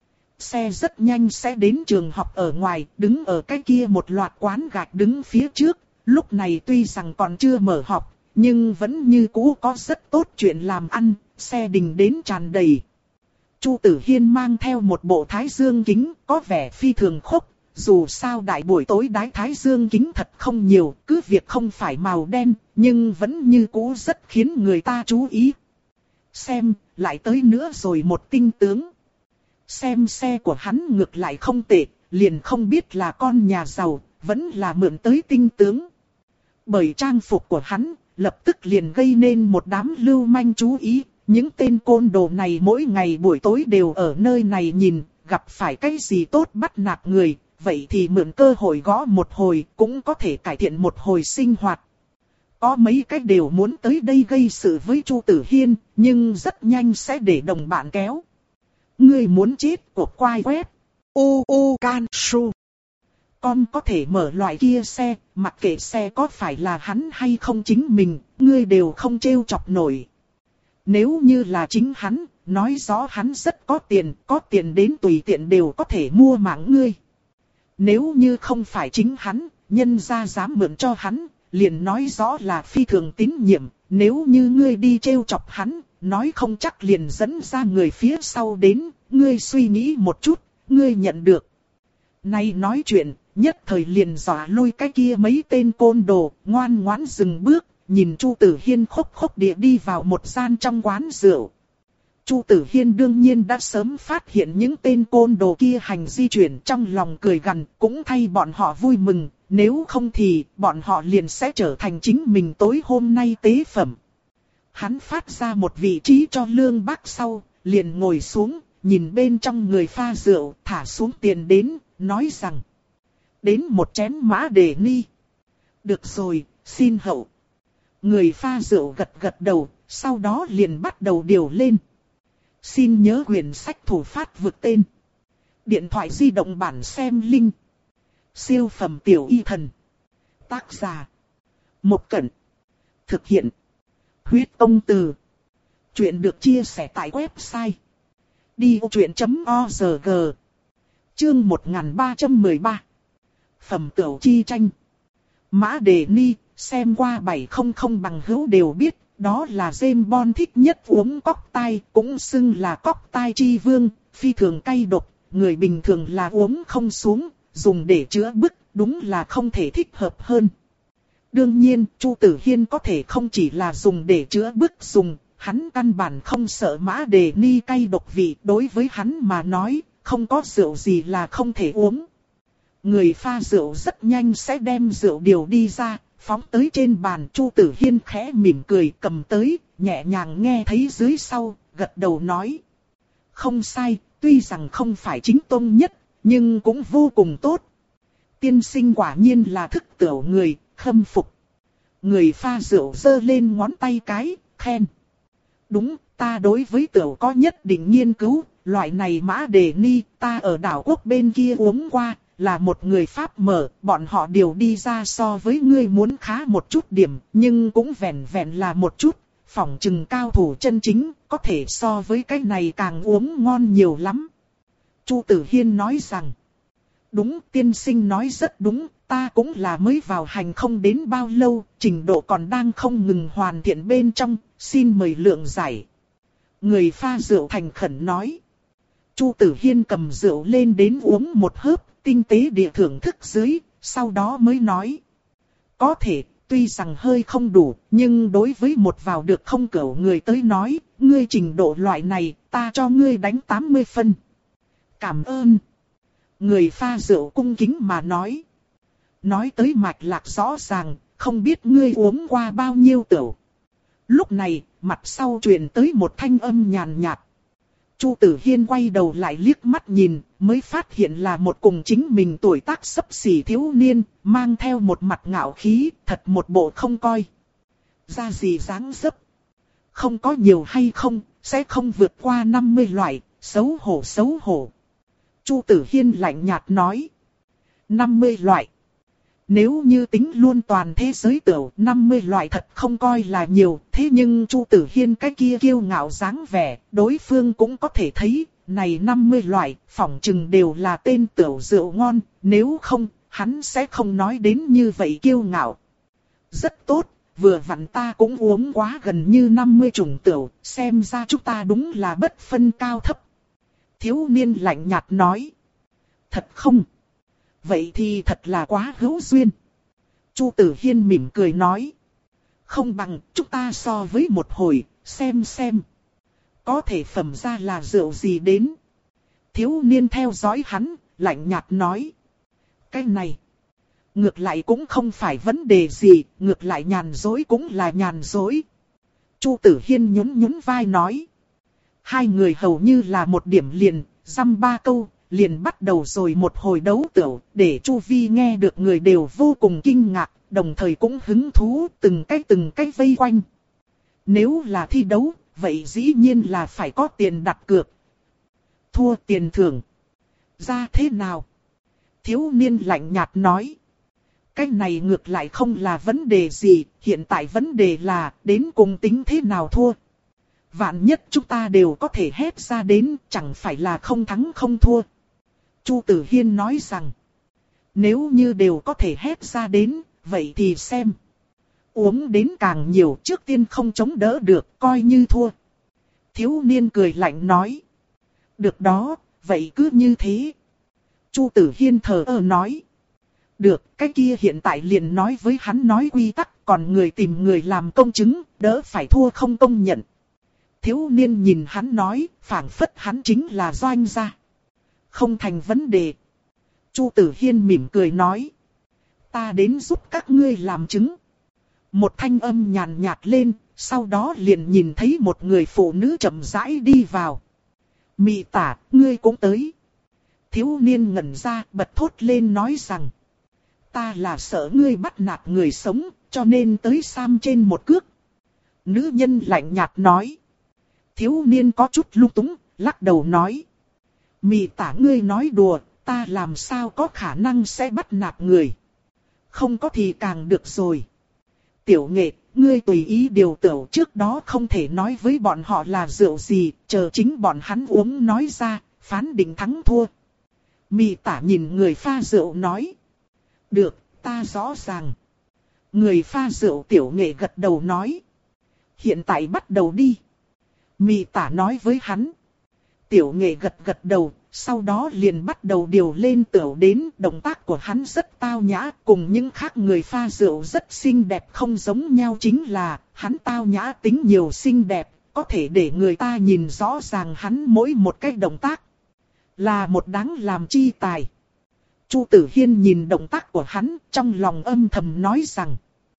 Xe rất nhanh sẽ đến trường học ở ngoài, đứng ở cái kia một loạt quán gạch đứng phía trước. Lúc này tuy rằng còn chưa mở học, nhưng vẫn như cũ có rất tốt chuyện làm ăn, xe đình đến tràn đầy. Chu Tử Hiên mang theo một bộ thái dương kính, có vẻ phi thường khốc. Dù sao đại buổi tối đái thái dương kính thật không nhiều, cứ việc không phải màu đen, nhưng vẫn như cũ rất khiến người ta chú ý. Xem, lại tới nữa rồi một tinh tướng. Xem xe của hắn ngược lại không tệ, liền không biết là con nhà giàu, vẫn là mượn tới tinh tướng. Bởi trang phục của hắn, lập tức liền gây nên một đám lưu manh chú ý. Những tên côn đồ này mỗi ngày buổi tối đều ở nơi này nhìn, gặp phải cái gì tốt bắt nạt người, vậy thì mượn cơ hội gõ một hồi cũng có thể cải thiện một hồi sinh hoạt. Có mấy cách đều muốn tới đây gây sự với Chu Tử Hiên, nhưng rất nhanh sẽ để đồng bạn kéo. Ngươi muốn chết của quai quét. Ô ô can su. Con có thể mở loại kia xe, mặc kệ xe có phải là hắn hay không chính mình, ngươi đều không trêu chọc nổi. Nếu như là chính hắn, nói rõ hắn rất có tiền, có tiền đến tùy tiện đều có thể mua mạng ngươi. Nếu như không phải chính hắn, nhân gia dám mượn cho hắn, liền nói rõ là phi thường tín nhiệm. Nếu như ngươi đi trêu chọc hắn, nói không chắc liền dẫn ra người phía sau đến, ngươi suy nghĩ một chút, ngươi nhận được. Nay nói chuyện, nhất thời liền dọa lui cái kia mấy tên côn đồ, ngoan ngoãn dừng bước, nhìn Chu Tử Hiên khóc khóc địa đi vào một gian trong quán rượu. Chu Tử Hiên đương nhiên đã sớm phát hiện những tên côn đồ kia hành di chuyển, trong lòng cười gằn, cũng thay bọn họ vui mừng, nếu không thì bọn họ liền sẽ trở thành chính mình tối hôm nay tế phẩm. Hắn phát ra một vị trí cho Lương Bác sau, liền ngồi xuống, nhìn bên trong người pha rượu, thả xuống tiền đến, nói rằng: đến một chén mã đề ni. Được rồi, xin hậu. Người pha rượu gật gật đầu, sau đó liền bắt đầu điều lên. Xin nhớ quyển sách thủ phát vực tên. Điện thoại di động bản xem link. Siêu phẩm tiểu y thần. Tác giả: Mộc Cẩn. Thực hiện: Huyết Công Từ. Chuyện được chia sẻ tại website đi ô chuyện chấm org. Chương một nghìn ba trăm mười ba. Phẩm tửu chi tranh. Mã Đề Ni, xem qua bảy không không bằng hữu đều biết, đó là James Bond thích nhất uống cóc tai, cũng xưng là cóc tai chi vương, phi thường cay độc, người bình thường là uống không xuống, dùng để chữa bức, đúng là không thể thích hợp hơn. Đương nhiên, Chu Tử Hiên có thể không chỉ là dùng để chữa bức dùng, hắn căn bản không sợ Mã Đề Ni cay độc vị, đối với hắn mà nói, không có rượu gì là không thể uống. Người pha rượu rất nhanh sẽ đem rượu điều đi ra, phóng tới trên bàn. Chu Tử Hiên khẽ mỉm cười cầm tới, nhẹ nhàng nghe thấy dưới sau, gật đầu nói: không sai, tuy rằng không phải chính tông nhất, nhưng cũng vô cùng tốt. Tiên sinh quả nhiên là thức tửu người, khâm phục. Người pha rượu giơ lên ngón tay cái, khen: đúng, ta đối với tửu có nhất định nghiên cứu, loại này Mã Đề Ni, ta ở đảo quốc bên kia uống qua, là một người Pháp mở, bọn họ điều đi ra so với ngươi muốn khá một chút điểm, nhưng cũng vẹn vẹn là một chút, phỏng chừng cao thủ chân chính, có thể so với cái này càng uống ngon nhiều lắm. Chu Tử Hiên nói rằng: đúng, tiên sinh nói rất đúng, ta cũng là mới vào hành không đến bao lâu, trình độ còn đang không ngừng hoàn thiện bên trong, xin mời lượng giải. Người pha rượu thành khẩn nói. Chu Tử Hiên cầm rượu lên đến uống một hớp, tinh tế địa thưởng thức dưới, sau đó mới nói: có thể, tuy rằng hơi không đủ, nhưng đối với một vào được không cửu người tới nói, ngươi trình độ loại này, ta cho ngươi đánh tám mươi phân. Cảm ơn. Người pha rượu cung kính mà nói. Nói tới mạch lạc rõ ràng, không biết ngươi uống qua bao nhiêu tửu. Lúc này, mặt sau truyền tới một thanh âm nhàn nhạt. Chu Tử Hiên quay đầu lại liếc mắt nhìn, mới phát hiện là một cùng chính mình tuổi tác xấp xỉ thiếu niên, mang theo một mặt ngạo khí, thật một bộ không coi ra gì dáng dấp. Không có nhiều hay không, sẽ không vượt qua năm mươi loại, xấu hổ xấu hổ. Chu Tử Hiên lạnh nhạt nói. năm mươi loại. Nếu như tính luôn toàn thế giới tửu, năm mươi loại thật không coi là nhiều, thế nhưng Chu Tử Hiên cái kia kiêu ngạo dáng vẻ, đối phương cũng có thể thấy, này năm mươi loại, phỏng chừng đều là tên tửu rượu ngon, nếu không, hắn sẽ không nói đến như vậy kiêu ngạo. Rất tốt, vừa vặn ta cũng uống quá gần như năm mươi chủng tửu, xem ra chúng ta đúng là bất phân cao thấp. Thiếu niên lạnh nhạt nói. Thật không? Vậy thì thật là quá hữu duyên. Chu Tử Hiên mỉm cười nói. Không bằng chúng ta so với một hồi, xem xem. Có thể phẩm ra là rượu gì đến. Thiếu niên theo dõi hắn, lạnh nhạt nói. Cái này, ngược lại cũng không phải vấn đề gì, ngược lại nhàn dối cũng là nhàn dối. Chu Tử Hiên nhún nhún vai nói. Hai người hầu như là một điểm liền, dăm ba câu, liền bắt đầu rồi một hồi đấu tửu, để Chu Vi nghe được người đều vô cùng kinh ngạc, đồng thời cũng hứng thú, từng cái từng cái vây quanh. Nếu là thi đấu, vậy dĩ nhiên là phải có tiền đặt cược. Thua tiền thưởng. Ra thế nào? Thiếu niên lạnh nhạt nói. Cái này ngược lại không là vấn đề gì, hiện tại vấn đề là đến cùng tính thế nào thua. Vạn nhất chúng ta đều có thể hét ra đến, chẳng phải là không thắng không thua. Chu Tử Hiên nói rằng, nếu như đều có thể hét ra đến, vậy thì xem. Uống đến càng nhiều trước tiên không chống đỡ được, coi như thua. Thiếu niên cười lạnh nói. Được đó, vậy cứ như thế. Chu Tử Hiên thờ ơ nói. Được, cái kia hiện tại liền nói với hắn nói quy tắc, còn người tìm người làm công chứng, đỡ phải thua không công nhận. Thiếu niên nhìn hắn nói, phảng phất hắn chính là doanh gia. Không thành vấn đề. Chu Tử Hiên mỉm cười nói. Ta đến giúp các ngươi làm chứng. Một thanh âm nhàn nhạt lên, sau đó liền nhìn thấy một người phụ nữ chậm rãi đi vào. Mị tả, ngươi cũng tới. Thiếu niên ngẩn ra, bật thốt lên nói rằng. Ta là sợ ngươi bắt nạt người sống, cho nên tới Sam trên một cước. Nữ nhân lạnh nhạt nói. Thiếu niên có chút lung túng, lắc đầu nói. Mị tả ngươi nói đùa, ta làm sao có khả năng sẽ bắt nạt người. Không có thì càng được rồi. Tiểu Nghệ, ngươi tùy ý điều tửu trước đó không thể nói với bọn họ là rượu gì, chờ chính bọn hắn uống nói ra, phán định thắng thua. Mị tả nhìn người pha rượu nói. Được, ta rõ ràng. Người pha rượu Tiểu Nghệ gật đầu nói. Hiện tại bắt đầu đi. Mị tả nói với hắn. Tiểu Nghệ gật gật đầu, sau đó liền bắt đầu điều lên tửu đến. Động tác của hắn rất tao nhã, cùng những khác người pha rượu rất xinh đẹp không giống nhau, chính là hắn tao nhã tính nhiều xinh đẹp, có thể để người ta nhìn rõ ràng hắn mỗi một cái động tác. Là một đáng làm chi tài. Chu Tử Hiên nhìn động tác của hắn, trong lòng âm thầm nói rằng.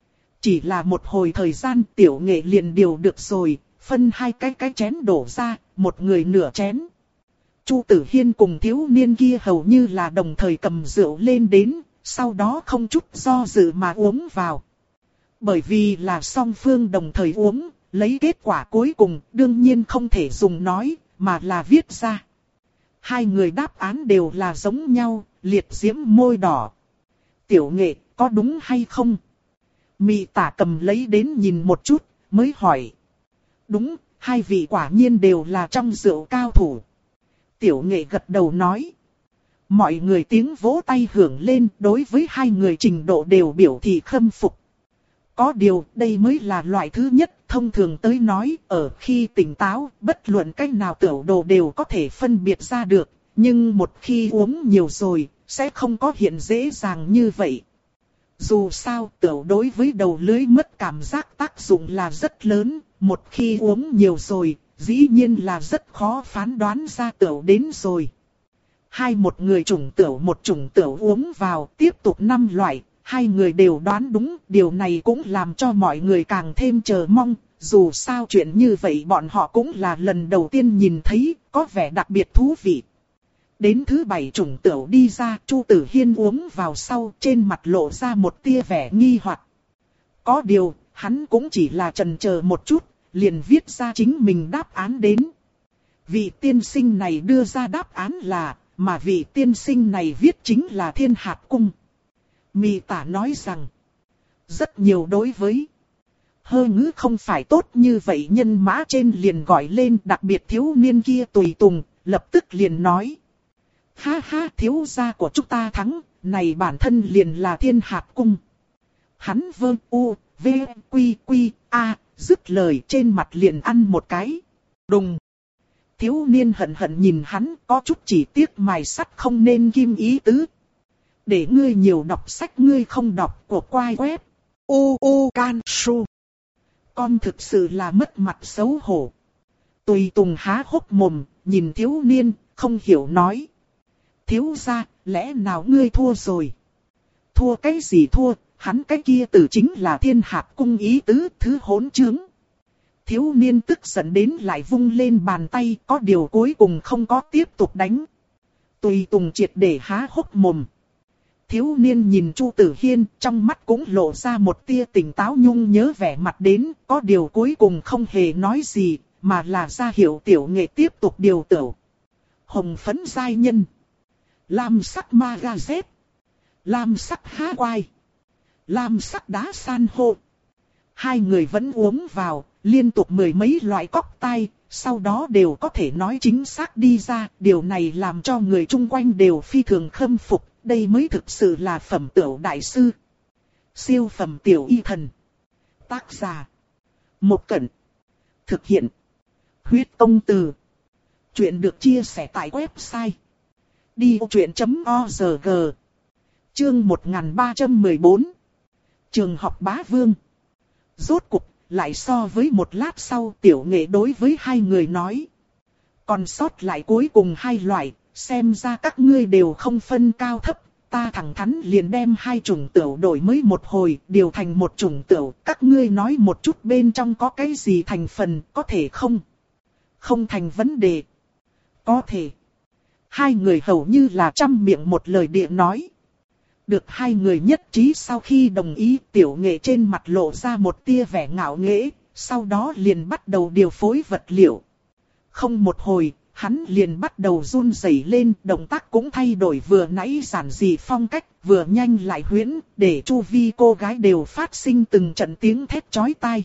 Chỉ là một hồi thời gian Tiểu Nghệ liền điều được rồi, phân hai cái cái chén đổ ra, một người nửa chén. Chu Tử Hiên cùng thiếu niên kia hầu như là đồng thời cầm rượu lên đến, sau đó không chút do dự mà uống vào. Bởi vì là song phương đồng thời uống, lấy kết quả cuối cùng đương nhiên không thể dùng nói, mà là viết ra. Hai người đáp án đều là giống nhau, liệt diễm môi đỏ. Tiểu Nghệ, có đúng hay không? Mị tả cầm lấy đến nhìn một chút, mới hỏi. Đúng, hai vị quả nhiên đều là trong rượu cao thủ. Tiểu Nghệ gật đầu nói. Mọi người tiếng vỗ tay hưởng lên, đối với hai người trình độ đều biểu thị khâm phục. Có điều, đây mới là loại thứ nhất, thông thường tới nói, ở khi tỉnh táo, bất luận cách nào tửu đồ đều có thể phân biệt ra được, nhưng một khi uống nhiều rồi, sẽ không có hiện dễ dàng như vậy. Dù sao, tửu đối với đầu lưới mất cảm giác tác dụng là rất lớn, một khi uống nhiều rồi, dĩ nhiên là rất khó phán đoán ra tửu đến rồi. Hai một người chủng tửu một chủng tửu uống vào, tiếp tục năm loại, hai người đều đoán đúng, điều này cũng làm cho mọi người càng thêm chờ mong, dù sao chuyện như vậy bọn họ cũng là lần đầu tiên nhìn thấy, có vẻ đặc biệt thú vị. Đến thứ bảy chủng tửu đi ra, Chu Tử Hiên uống vào sau, trên mặt lộ ra một tia vẻ nghi hoặc. Có điều, hắn cũng chỉ là chần chờ một chút, liền viết ra chính mình đáp án đến. Vị tiên sinh này đưa ra đáp án là mà vị tiên sinh này viết chính là Thiên Hạt Cung. Mị tả nói rằng, rất nhiều đối với hơ ngữ không phải tốt như vậy nhân mã trên liền gọi lên, đặc biệt thiếu niên kia tùy tùng, lập tức liền nói. Ha ha, thiếu gia của chúng ta thắng, này bản thân liền là Thiên Hạt Cung. Hắn vơ u, v, quy quy, a, dứt lời trên mặt liền ăn một cái. Đùng. Thiếu niên hận hận nhìn hắn, có chút chỉ tiếc mài sắt không nên kim ý tứ. Để ngươi nhiều đọc sách ngươi không đọc của quai web. U u can su. Con thực sự là mất mặt xấu hổ. Tùy tùng há hốc mồm, nhìn thiếu niên, không hiểu nói. Thiếu gia, lẽ nào ngươi thua rồi? Thua cái gì thua, hắn cái kia từ chính là Thiên Hạt Cung ý tứ, thứ hỗn trướng. Thiếu niên tức giận đến lại vung lên bàn tay, có điều cuối cùng không có tiếp tục đánh. Tùy tùng triệt để há hốc mồm. Thiếu niên nhìn Chu Tử Hiên, trong mắt cũng lộ ra một tia tỉnh táo nhung nhớ vẻ mặt đến, có điều cuối cùng không hề nói gì, mà là ra hiệu tiểu nghệ tiếp tục điều tửu. Hồng phấn giai nhân. Lam sắc ma ga dép. Lam sắc há quai. Lam sắc đá san hô. Hai người vẫn uống vào, liên tục mười mấy loại cốc tai, sau đó đều có thể nói chính xác đi ra. Điều này làm cho người chung quanh đều phi thường khâm phục, đây mới thực sự là phẩm tửu đại sư. Siêu phẩm tiểu y thần. Tác giả. Một Cẩn. Thực hiện. Huyết Công Từ. Chuyện được chia sẻ tại website đi vô chuyện chấm org. Chương một nghìn ba trăm mười bốn. Trường học bá vương. Rốt cục, lại so với một lát sau tiểu nghệ đối với hai người nói. Còn sót lại cuối cùng hai loại, xem ra các ngươi đều không phân cao thấp. Ta thẳng thắn liền đem hai chủng tửu đổi mới một hồi, điều thành một chủng tửu. Các ngươi nói một chút bên trong có cái gì thành phần, có thể không? Không thành vấn đề. Có thể. Hai người hầu như là trăm miệng một lời địa nói. Được hai người nhất trí sau khi đồng ý, tiểu nghệ trên mặt lộ ra một tia vẻ ngạo nghễ, sau đó liền bắt đầu điều phối vật liệu. Không một hồi, hắn liền bắt đầu run rẩy lên, động tác cũng thay đổi vừa nãy giản dị phong cách, vừa nhanh lại huyễn, để chu vi cô gái đều phát sinh từng trận tiếng thét chói tai.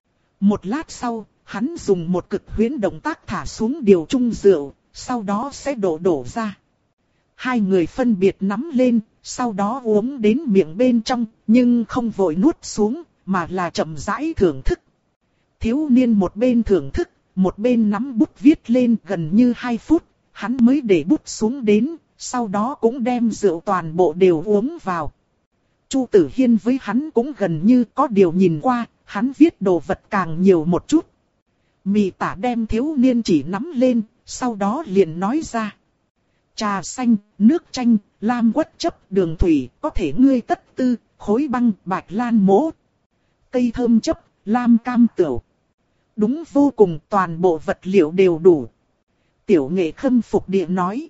Một lát sau, hắn dùng một cực huyễn động tác thả xuống điều chung rượu, sau đó sẽ đổ đổ ra. Hai người phân biệt nắm lên, sau đó uống đến miệng bên trong, nhưng không vội nuốt xuống, mà là chậm rãi thưởng thức. Thiếu niên một bên thưởng thức, một bên nắm bút viết lên gần như hai phút, hắn mới để bút xuống đến, sau đó cũng đem rượu toàn bộ đều uống vào. Chu Tử Hiên với hắn cũng gần như có điều nhìn qua, hắn viết đồ vật càng nhiều một chút. Mị tả đem thiếu niên chỉ nắm lên, sau đó liền nói ra. Trà xanh, nước chanh, lam quất chấp, đường thủy, có thể ngươi tất tư, khối băng, bạch lan mỗ. Cây thơm chấp, lam cam tửu. Đúng vô cùng, toàn bộ vật liệu đều đủ. Tiểu nghệ khâm phục địa nói.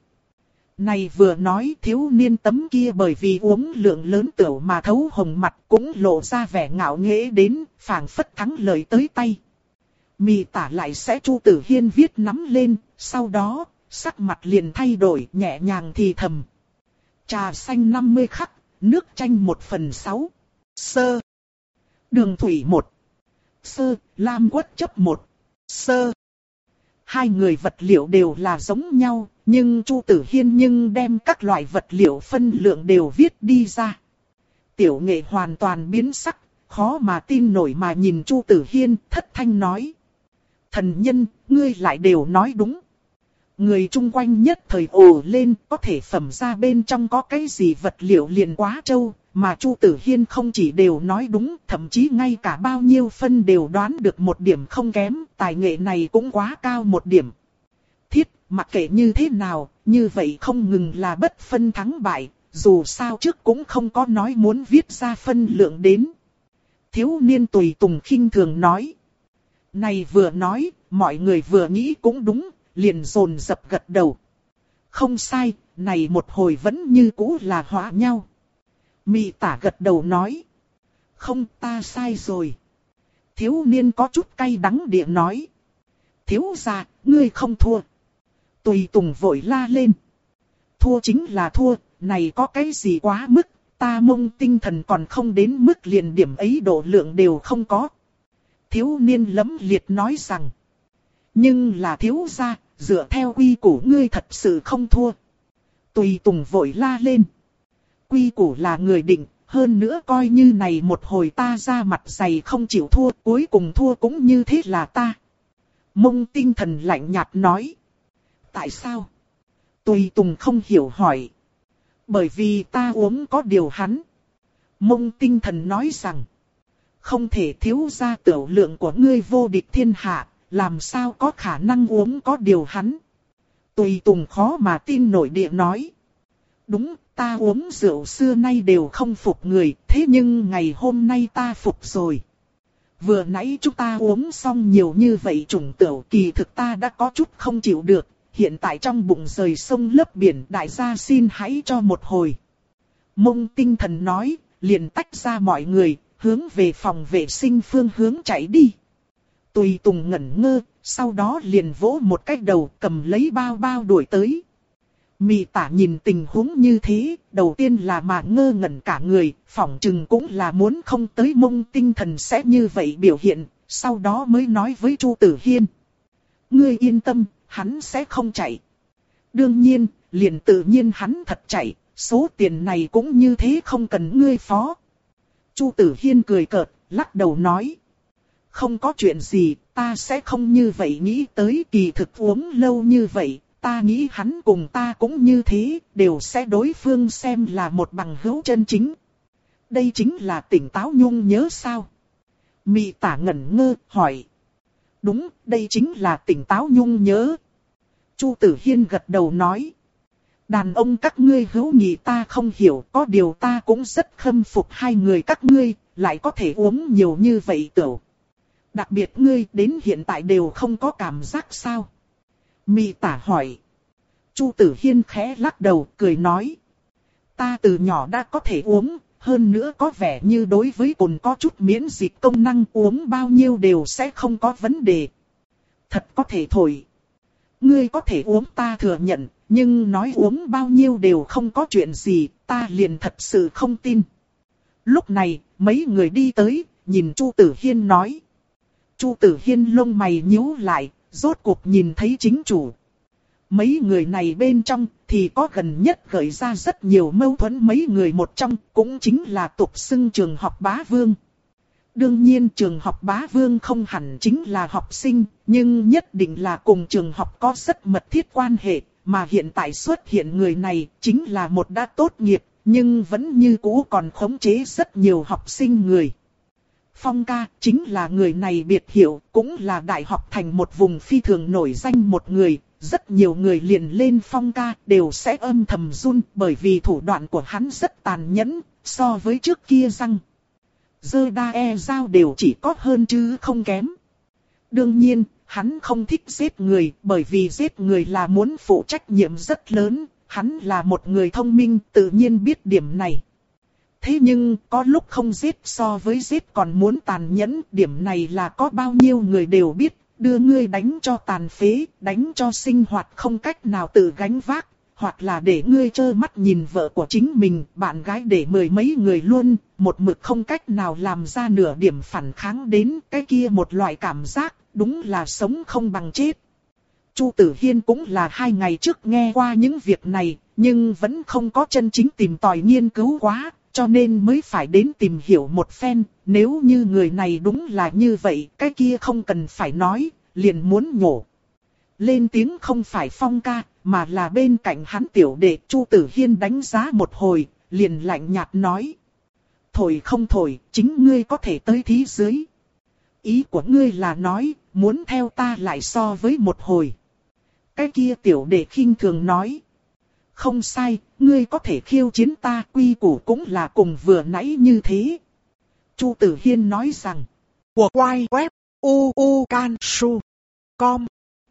Này vừa nói thiếu niên tấm kia bởi vì uống lượng lớn tửu mà thấu hồng mặt cũng lộ ra vẻ ngạo nghễ đến, phảng phất thắng lợi tới tay. Mị tả lại sẽ Chu Tử Hiên viết nắm lên, sau đó, sắc mặt liền thay đổi nhẹ nhàng thì thầm. Trà xanh năm mươi khắc, nước chanh một phần sáu. Sơ. Đường thủy một. Sơ, lam quất chấp một. Sơ. Hai người vật liệu đều là giống nhau, nhưng Chu Tử Hiên nhưng đem các loại vật liệu phân lượng đều viết đi ra. Tiểu nghệ hoàn toàn biến sắc, khó mà tin nổi mà nhìn Chu Tử Hiên, thất thanh nói. Thần nhân, ngươi lại đều nói đúng. Người chung quanh nhất thời ồ lên, có thể phẩm ra bên trong có cái gì vật liệu liền quá trâu, mà Chu Tử Hiên không chỉ đều nói đúng, thậm chí ngay cả bao nhiêu phân đều đoán được một điểm không kém, tài nghệ này cũng quá cao một điểm. Thiết, mặc kệ như thế nào, như vậy không ngừng là bất phân thắng bại, dù sao trước cũng không có nói muốn viết ra phân lượng đến. Thiếu niên tùy tùng khinh thường nói. Này vừa nói, mọi người vừa nghĩ cũng đúng, liền dồn dập gật đầu. Không sai, này một hồi vẫn như cũ là hóa nhau. Mị tả gật đầu nói. Không, ta sai rồi. Thiếu niên có chút cay đắng địa nói. Thiếu gia, ngươi không thua. Tùy tùng vội la lên. thua chính là thua, này có cái gì quá mức, ta Mông Tinh Thần còn không đến mức liền điểm ấy độ lượng đều không có. Thiếu niên lấm liệt nói rằng, nhưng là thiếu gia, dựa theo quy củ ngươi thật sự không thua. Tùy Tùng vội la lên. Quy củ là người định, hơn nữa coi như này một hồi ta ra mặt dày không chịu thua, cuối cùng thua cũng như thế là ta. Mông Tinh Thần lạnh nhạt nói. Tại sao? Tùy Tùng không hiểu hỏi. Bởi vì ta uống có điều hắn. Mông Tinh Thần nói rằng, không thể thiếu ra tiểu lượng của ngươi vô địch thiên hạ, làm sao có khả năng uống có điều hắn. Tùy Tùng khó mà tin nổi địa nói. Đúng, ta uống rượu xưa nay đều không phục người, thế nhưng ngày hôm nay ta phục rồi. Vừa nãy chúng ta uống xong nhiều như vậy trùng tửu, kỳ thực ta đã có chút không chịu được, hiện tại trong bụng rời sông lấp biển, đại gia xin hãy cho một hồi. Mông Tinh Thần nói, liền tách ra mọi người, hướng về phòng vệ sinh phương hướng chạy đi. Tùy Tùng ngẩn ngơ, sau đó liền vỗ một cái đầu, cầm lấy bao bao đuổi tới. Mị Tả nhìn tình huống như thế, đầu tiên là mà ngơ ngẩn cả người, phỏng chừng cũng là muốn không tới Mông Tinh Thần sẽ như vậy biểu hiện, sau đó mới nói với Chu Tử Hiên. Ngươi yên tâm, hắn sẽ không chạy. Đương nhiên, liền tự nhiên hắn thật chạy, số tiền này cũng như thế không cần ngươi phó. Chu Tử Hiên cười cợt, lắc đầu nói. Không có chuyện gì, ta sẽ không như vậy nghĩ tới, kỳ thực uống lâu như vậy. Ta nghĩ hắn cùng ta cũng như thế, đều sẽ đối phương xem là một bằng hữu chân chính. Đây chính là tỉnh táo nhung nhớ sao? Mị Tả ngẩn ngơ, hỏi. Đúng, đây chính là tỉnh táo nhung nhớ. Chu Tử Hiên gật đầu nói. Đàn ông các ngươi hữu nghị ta không hiểu, có điều ta cũng rất khâm phục hai người các ngươi, lại có thể uống nhiều như vậy tửu. Đặc biệt ngươi đến hiện tại đều không có cảm giác sao? Mị Tả hỏi. Chu Tử Hiên khẽ lắc đầu, cười nói. Ta từ nhỏ đã có thể uống, hơn nữa có vẻ như đối với cồn có chút miễn dịch công năng, uống bao nhiêu đều sẽ không có vấn đề. Thật có thể thổi. Ngươi có thể uống ta thừa nhận, nhưng nói uống bao nhiêu đều không có chuyện gì, ta liền thật sự không tin. Lúc này, mấy người đi tới, nhìn Chu Tử Hiên nói. Chu Tử Hiên lông mày nhíu lại, rốt cuộc nhìn thấy chính chủ. Mấy người này bên trong thì có gần nhất gợi ra rất nhiều mâu thuẫn, mấy người một trong cũng chính là tục xưng trường học bá vương. Đương nhiên trường học bá vương không hẳn chính là học sinh, nhưng nhất định là cùng trường học có rất mật thiết quan hệ, mà hiện tại xuất hiện người này chính là một đã tốt nghiệp, nhưng vẫn như cũ còn khống chế rất nhiều học sinh người. Phong ca chính là người này biệt hiệu, cũng là đại học thành một vùng phi thường nổi danh một người. Rất nhiều người liền lên Phong ca đều sẽ âm thầm run, bởi vì thủ đoạn của hắn rất tàn nhẫn, so với trước kia răng dơ đa e dao đều chỉ có hơn chứ không kém. Đương nhiên, hắn không thích giết người, bởi vì giết người là muốn phụ trách nhiệm rất lớn, hắn là một người thông minh, tự nhiên biết điểm này. Thế nhưng, có lúc không giết so với giết còn muốn tàn nhẫn, điểm này là có bao nhiêu người đều biết. Đưa ngươi đánh cho tàn phế, đánh cho sinh hoạt không cách nào tự gánh vác, hoặc là để ngươi trơ mắt nhìn vợ của chính mình, bạn gái để mười mấy người luôn, một mực không cách nào làm ra nửa điểm phản kháng đến cái kia một loại cảm giác, đúng là sống không bằng chết. Chu Tử Hiên cũng là hai ngày trước nghe qua những việc này, nhưng vẫn không có chân chính tìm tòi nghiên cứu quá, cho nên mới phải đến tìm hiểu một phen. Nếu như người này đúng là như vậy, cái kia không cần phải nói, liền muốn nhổ. Lên tiếng không phải Phong ca, mà là bên cạnh hắn tiểu đệ. Chu Tử Hiên đánh giá một hồi, liền lạnh nhạt nói. Thổi không thổi, chính ngươi có thể tới thí dưới. Ý của ngươi là nói, muốn theo ta lại so với một hồi. Cái kia tiểu đệ khinh thường nói. Không sai, ngươi có thể khiêu chiến ta, quy củ cũng là cùng vừa nãy như thế. Chu Tử Hiên nói rằng. Của quay web u u can su com.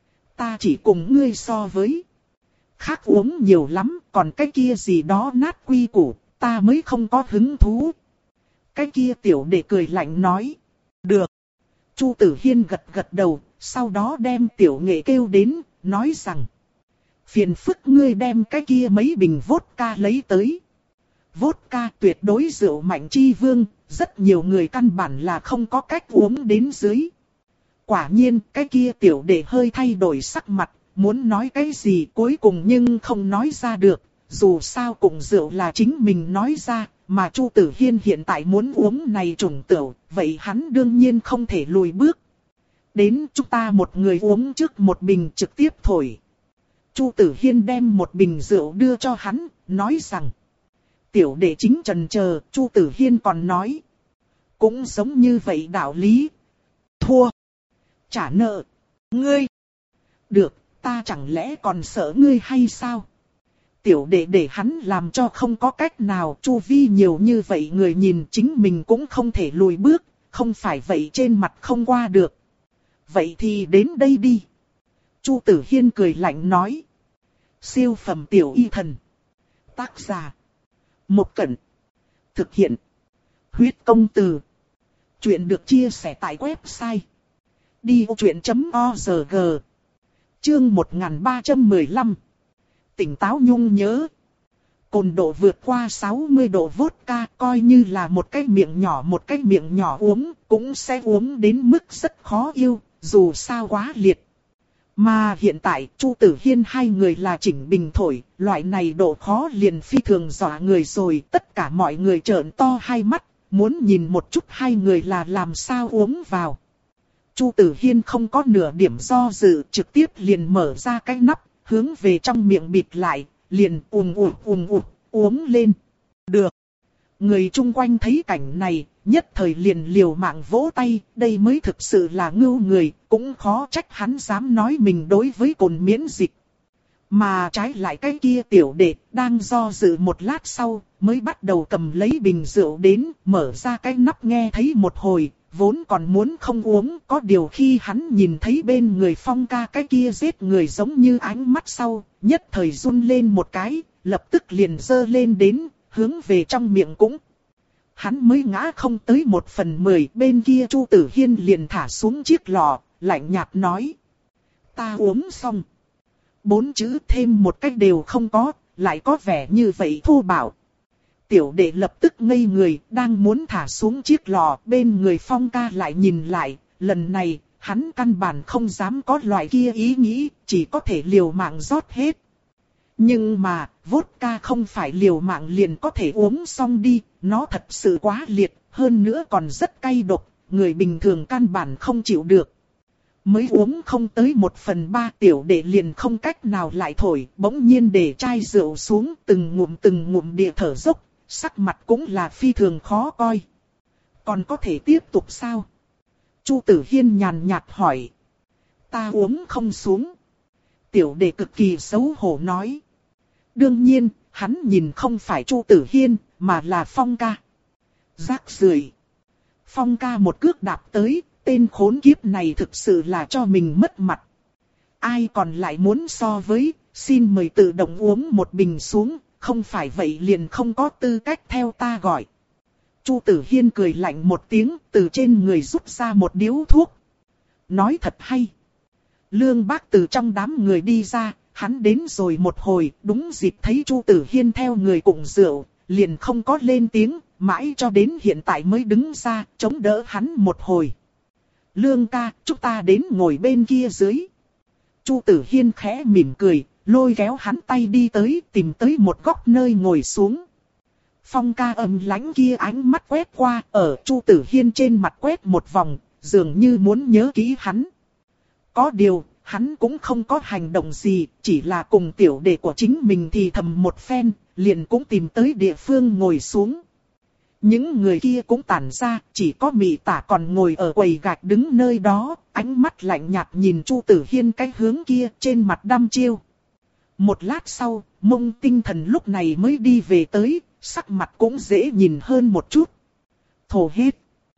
Ta chỉ cùng ngươi so với. Khác uống nhiều lắm, còn cái kia gì đó nát quy củ, ta mới không có hứng thú. Cái kia tiểu đệ cười lạnh nói. Được. Chu Tử Hiên gật gật đầu, sau đó đem tiểu nghệ kêu đến, nói rằng. Phiền phức ngươi đem cái kia mấy bình vodka lấy tới. Vodka tuyệt đối rượu mạnh chi vương, rất nhiều người căn bản là không có cách uống đến dưới. Quả nhiên cái kia tiểu đệ hơi thay đổi sắc mặt, muốn nói cái gì cuối cùng nhưng không nói ra được. Dù sao cùng rượu là chính mình nói ra, mà Chu Tử Hiên hiện tại muốn uống này trùng tửu, vậy hắn đương nhiên không thể lùi bước. Đến chúng ta một người uống trước một bình trực tiếp thổi. Chu Tử Hiên đem một bình rượu đưa cho hắn, nói rằng. Tiểu đệ chính chần chờ, Chu Tử Hiên còn nói. Cũng giống như vậy đạo lý. Thua. Trả nợ. Ngươi. Được, ta chẳng lẽ còn sợ ngươi hay sao? Tiểu đệ để hắn làm cho không có cách nào, chu vi nhiều như vậy người nhìn chính mình cũng không thể lùi bước, không phải vậy trên mặt không qua được. Vậy thì đến đây đi. Chu Tử Hiên cười lạnh nói. Siêu phẩm tiểu y thần. Tác giả. Một Cẩn. Thực hiện. Huyết công từ. Chuyện được chia sẻ tại website. đi ô chuyện chấm org. Chương một nghìn ba trăm mười lăm. Tỉnh táo nhung nhớ. Cồn độ vượt qua sáu mươi độ vodka coi như là một cái miệng nhỏ một cái miệng nhỏ uống cũng sẽ uống đến mức rất khó yêu, dù sao quá liệt. Mà hiện tại Chu Tử Hiên hai người là chỉnh bình thổi, loại này độ khó liền phi thường dọa người rồi. Tất cả mọi người trợn to hai mắt, muốn nhìn một chút hai người là làm sao uống vào. Chu Tử Hiên không có nửa điểm do dự, trực tiếp liền mở ra cái nắp, hướng về trong miệng bịt lại, liền ùm ùm ùm ùm uống lên. Được. Người chung quanh thấy cảnh này, nhất thời liền liều mạng vỗ tay, đây mới thực sự là ngưu người, cũng khó trách hắn dám nói mình đối với cồn miễn dịch. Mà trái lại cái kia tiểu đệ, đang do dự một lát sau, mới bắt đầu cầm lấy bình rượu đến, mở ra cái nắp nghe thấy một hồi, vốn còn muốn không uống, có điều khi hắn nhìn thấy bên người Phong ca cái kia giết người giống như ánh mắt sau, nhất thời run lên một cái, lập tức liền giơ lên đến, hướng về trong miệng cũng. Hắn mới ngã không tới một phần mười, bên kia Chu Tử Hiên liền thả xuống chiếc lọ, lạnh nhạt nói. Ta uống xong. Bốn chữ thêm một cách đều không có, lại có vẻ như vậy thô bạo. Tiểu đệ lập tức ngây người, đang muốn thả xuống chiếc lọ, bên người Phong ca lại nhìn lại, lần này, hắn căn bản không dám có loại kia ý nghĩ, chỉ có thể liều mạng rót hết. Nhưng mà, vodka không phải liều mạng liền có thể uống xong đi, nó thật sự quá liệt, hơn nữa còn rất cay độc, người bình thường căn bản không chịu được. Mới uống không tới một phần ba tiểu đệ liền không cách nào lại thổi, bỗng nhiên để chai rượu xuống từng ngụm từng ngụm địa thở dốc, sắc mặt cũng là phi thường khó coi. Còn có thể tiếp tục sao? Chu Tử Hiên nhàn nhạt hỏi. Ta uống không xuống. Tiểu đệ cực kỳ xấu hổ nói. Đương nhiên, hắn nhìn không phải Chu Tử Hiên, mà là Phong ca. Rác rưởi. Phong ca một cước đạp tới, tên khốn kiếp này thực sự là cho mình mất mặt. Ai còn lại muốn so với, xin mời tự động uống một bình xuống, không phải vậy liền không có tư cách theo ta gọi. Chu Tử Hiên cười lạnh một tiếng, từ trên người rút ra một điếu thuốc. Nói thật hay. Lương Bác từ trong đám người đi ra, hắn đến rồi một hồi, đúng dịp thấy Chu Tử Hiên theo người cùng rượu, liền không có lên tiếng, mãi cho đến hiện tại mới đứng ra, chống đỡ hắn một hồi. Lương ca, chúng ta đến ngồi bên kia dưới. Chu Tử Hiên khẽ mỉm cười, lôi kéo hắn tay đi tới, tìm tới một góc nơi ngồi xuống. Phong ca âm lãnh kia ánh mắt quét qua, ở Chu Tử Hiên trên mặt quét một vòng, dường như muốn nhớ kỹ hắn. Có điều, hắn cũng không có hành động gì, chỉ là cùng tiểu đệ của chính mình thì thầm một phen, liền cũng tìm tới địa phương ngồi xuống. Những người kia cũng tản ra, chỉ có Mị Tả còn ngồi ở quầy gạch đứng nơi đó, ánh mắt lạnh nhạt nhìn Chu Tử Hiên cái hướng kia trên mặt đăm chiêu. Một lát sau, Mông Tinh Thần lúc này mới đi về tới, sắc mặt cũng dễ nhìn hơn một chút. Thổ hết.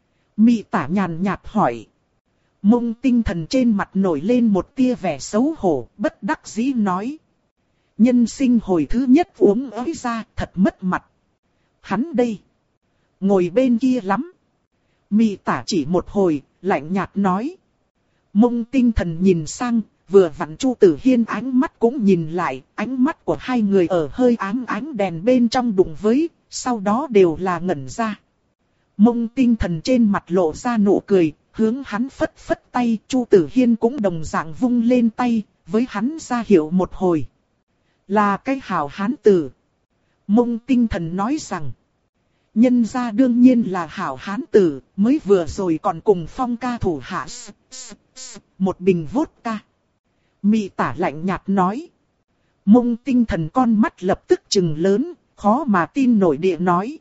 Mị Tả nhàn nhạt hỏi. Mông Tinh Thần trên mặt nổi lên một tia vẻ xấu hổ, bất đắc dĩ nói. Nhân sinh hồi thứ nhất uống ới ra, thật mất mặt. Hắn đây. Ngồi bên kia lắm. Mị Tả chỉ một hồi, lạnh nhạt nói. Mông Tinh Thần nhìn sang, vừa vặn Chu Tử Hiên ánh mắt cũng nhìn lại, ánh mắt của hai người ở hơi ám ánh đèn bên trong đụng với, sau đó đều là ngẩn ra. Mông Tinh Thần trên mặt lộ ra nụ cười, hướng hắn phất phất tay, Chu Tử Hiên cũng đồng dạng vung lên tay, với hắn ra hiệu một hồi. Là cái hảo hán tử. Mông Tinh Thần nói rằng, nhân gia đương nhiên là hảo hán tử, mới vừa rồi còn cùng Phong ca thủ hạ một bình vodka. Mị Tả lạnh nhạt nói. Mông Tinh Thần con mắt lập tức trừng lớn, khó mà tin nổi địa nói.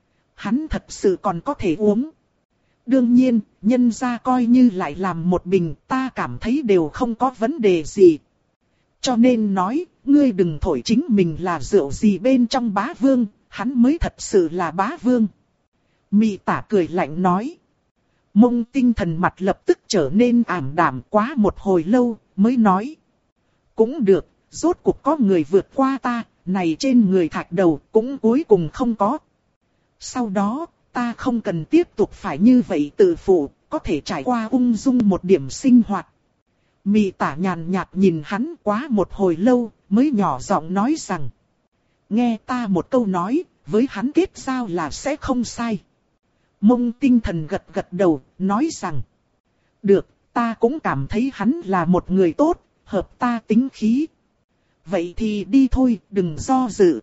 Hắn thật sự còn có thể uống. Đương nhiên, nhân gia coi như lại làm một bình, ta cảm thấy đều không có vấn đề gì. Cho nên nói, ngươi đừng thổi chính mình là rượu gì bên trong bá vương, hắn mới thật sự là bá vương. Mị Tả cười lạnh nói. Mông Tinh Thần mặt lập tức trở nên ảm đạm, quá một hồi lâu, mới nói. Cũng được, rốt cuộc có người vượt qua ta, này trên người thạch đầu cũng cuối cùng không có. Sau đó, ta không cần tiếp tục phải như vậy tự phụ, có thể trải qua ung dung một điểm sinh hoạt. Mị Tả nhàn nhạt nhìn hắn quá một hồi lâu, mới nhỏ giọng nói rằng. Nghe ta một câu nói, với hắn kết giao là sẽ không sai. Mông Tinh Thần gật gật đầu, nói rằng. Được, ta cũng cảm thấy hắn là một người tốt, hợp ta tính khí. Vậy thì đi thôi, đừng do dự.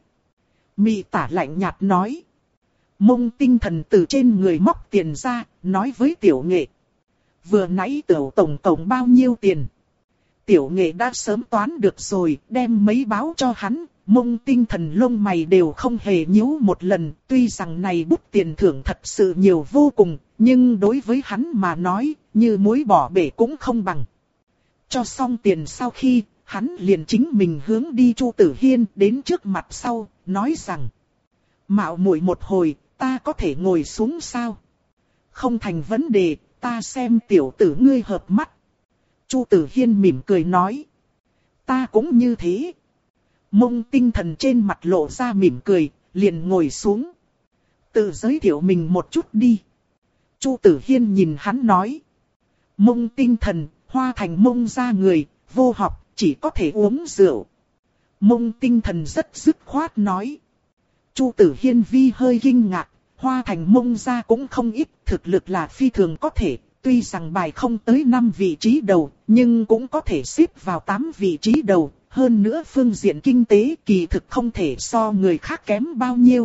Mị Tả lạnh nhạt nói. Mông Tinh Thần từ trên người móc tiền ra, nói với Tiểu Nghệ. Vừa nãy Tiểu tổng tổng bao nhiêu tiền? Tiểu Nghệ đã sớm toán được rồi, đem mấy báo cho hắn. Mông Tinh Thần lông mày đều không hề nhíu một lần, tuy rằng này bút tiền thưởng thật sự nhiều vô cùng, nhưng đối với hắn mà nói, như muối bỏ bể cũng không bằng. Cho xong tiền sau khi, hắn liền chính mình hướng đi Chu Tử Hiên đến trước mặt sau, nói rằng. Mạo muội một hồi, ta có thể ngồi xuống sao? Không thành vấn đề, ta xem tiểu tử ngươi hợp mắt. Chu Tử Hiên mỉm cười nói. Ta cũng như thế. Mông Tinh Thần trên mặt lộ ra mỉm cười, liền ngồi xuống. Tự giới thiệu mình một chút đi. Chu Tử Hiên nhìn hắn nói. Mông Tinh Thần, Hoa Thành Mông gia người, vô học, chỉ có thể uống rượu. Mông Tinh Thần rất dứt khoát nói. Chu Tử Hiên vi hơi kinh ngạc, Hoa Thành Mông gia cũng không ít, thực lực là phi thường có thể. Tuy rằng bài không tới năm vị trí đầu, nhưng cũng có thể xếp vào tám vị trí đầu. Hơn nữa phương diện kinh tế kỳ thực không thể so người khác kém bao nhiêu.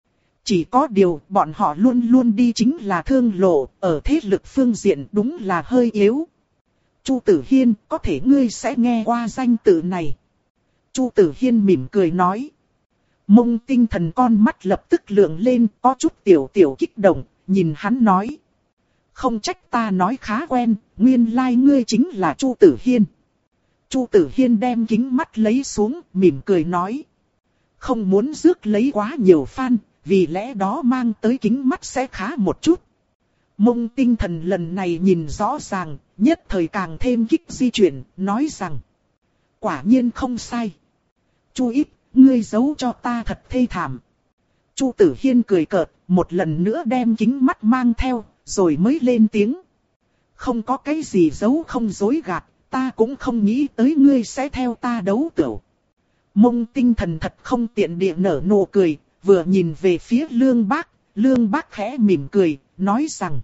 Chỉ có điều bọn họ luôn luôn đi chính là thương lộ, ở thế lực phương diện đúng là hơi yếu. Chu Tử Hiên, có thể ngươi sẽ nghe qua danh tự này. Chu Tử Hiên mỉm cười nói. Mông Tinh Thần con mắt lập tức lượng lên, có chút tiểu tiểu kích động, nhìn hắn nói. Không trách ta nói khá quen, nguyên lai like ngươi chính là Chu Tử Hiên. Chu Tử Hiên đem kính mắt lấy xuống, mỉm cười nói. Không muốn rước lấy quá nhiều fan, vì lẽ đó mang tới kính mắt sẽ khá một chút. Mông Tinh Thần lần này nhìn rõ ràng, nhất thời càng thêm kích di chuyển, nói rằng. Quả nhiên không sai. Chu ít, ngươi giấu cho ta thật thê thảm. Chu Tử Hiên cười cợt, một lần nữa đem kính mắt mang theo, rồi mới lên tiếng. Không có cái gì giấu không dối gạt. Ta cũng không nghĩ tới ngươi sẽ theo ta đấu tửu. Mông Tinh Thần thật không tiện địa nở nụ cười, vừa nhìn về phía Lương Bác, Lương Bác khẽ mỉm cười, nói rằng.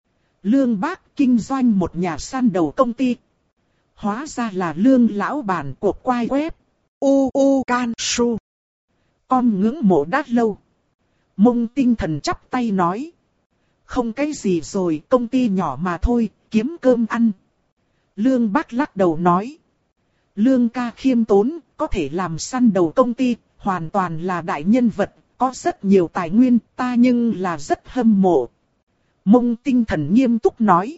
Lương Bác kinh doanh một nhà săn đầu công ty. Hóa ra là Lương lão bản của quai web. U U Can Su. Con ngưỡng mộ đã lâu. Mông Tinh Thần chắp tay nói. Không cái gì rồi, công ty nhỏ mà thôi, kiếm cơm ăn. Lương Bác lắc đầu nói. Lương ca khiêm tốn, có thể làm săn đầu công ty, hoàn toàn là đại nhân vật, có rất nhiều tài nguyên, ta nhưng là rất hâm mộ. Mông Tinh Thần nghiêm túc nói.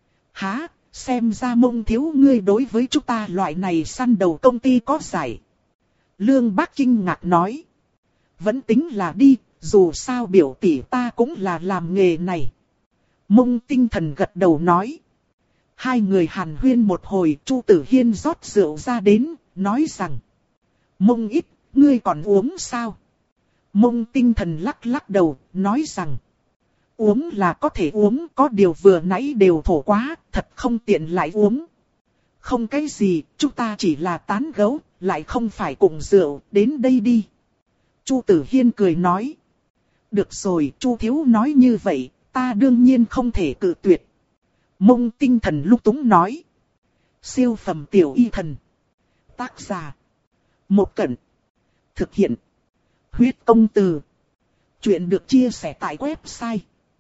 Hả, xem ra Mông thiếu ngươi đối với chúng ta loại này săn đầu công ty có giải. Lương Bác kinh ngạc nói. Vẫn tính là đi, dù sao biểu tỷ ta cũng là làm nghề này. Mông Tinh Thần gật đầu nói. Hai người hàn huyên một hồi, Chu Tử Hiên rót rượu ra đến, nói rằng. Mông ít, ngươi còn uống sao? Mông Tinh Thần lắc lắc đầu, nói rằng. Uống là có thể uống, có điều vừa nãy đều thổ quá, thật không tiện lại uống. Không cái gì, chúng ta chỉ là tán gẫu, lại không phải cùng rượu, đến đây đi. Chu Tử Hiên cười nói. Được rồi, Chu thiếu nói như vậy, ta đương nhiên không thể cự tuyệt. Mông Tinh Thần lúc túng nói. Siêu phẩm tiểu y thần. Tác giả. Một Cẩn. Thực hiện. Huyết công từ. Chuyện được chia sẻ tại website.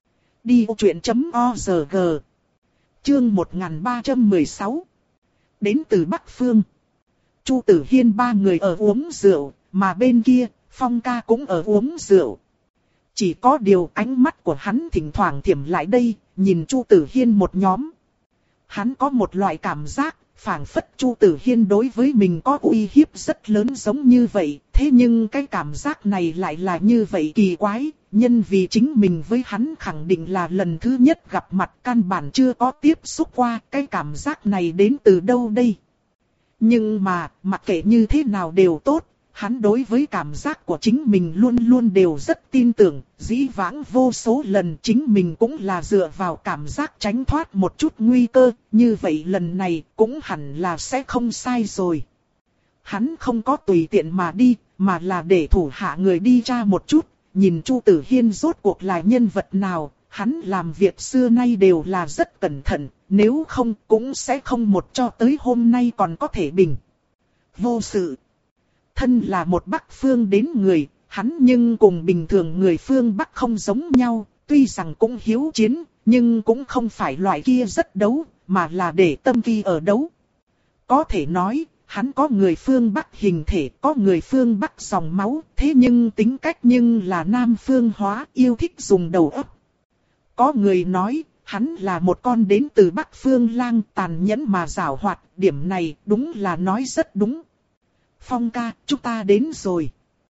đi ô chuyện chấm o rờ giê. Chương một nghìn ba trăm mười sáu. Đến từ Bắc Phương. Chu Tử Hiên ba người ở uống rượu, mà bên kia, Phong ca cũng ở uống rượu. Chỉ có điều ánh mắt của hắn thỉnh thoảng thiểm lại đây, nhìn Chu Tử Hiên một nhóm. Hắn có một loại cảm giác, phảng phất Chu Tử Hiên đối với mình có uy hiếp rất lớn giống như vậy. Thế nhưng cái cảm giác này lại là như vậy kỳ quái, nhân vì chính mình với hắn khẳng định là lần thứ nhất gặp mặt, căn bản chưa có tiếp xúc qua, cái cảm giác này đến từ đâu đây. Nhưng mà, mặc kệ như thế nào đều tốt, hắn đối với cảm giác của chính mình luôn luôn đều rất tin tưởng, dĩ vãng vô số lần chính mình cũng là dựa vào cảm giác tránh thoát một chút nguy cơ, như vậy lần này cũng hẳn là sẽ không sai rồi. Hắn không có tùy tiện mà đi, mà là để thủ hạ người đi tra một chút, nhìn Chu Tử Hiên rốt cuộc là nhân vật nào, hắn làm việc xưa nay đều là rất cẩn thận, nếu không cũng sẽ không một cho tới hôm nay còn có thể bình. Vô sự. Thân là một Bắc phương đến người, hắn nhưng cùng bình thường người phương Bắc không giống nhau, tuy rằng cũng hiếu chiến, nhưng cũng không phải loại kia rất đấu, mà là để tâm kỳ ở đấu. Có thể nói, hắn có người phương Bắc hình thể, có người phương Bắc dòng máu, thế nhưng tính cách nhưng là Nam phương hóa, yêu thích dùng đầu óc. Có người nói, hắn là một con đến từ Bắc phương lang, tàn nhẫn mà giảo hoạt, điểm này đúng là nói rất đúng. Phong ca, chúng ta đến rồi.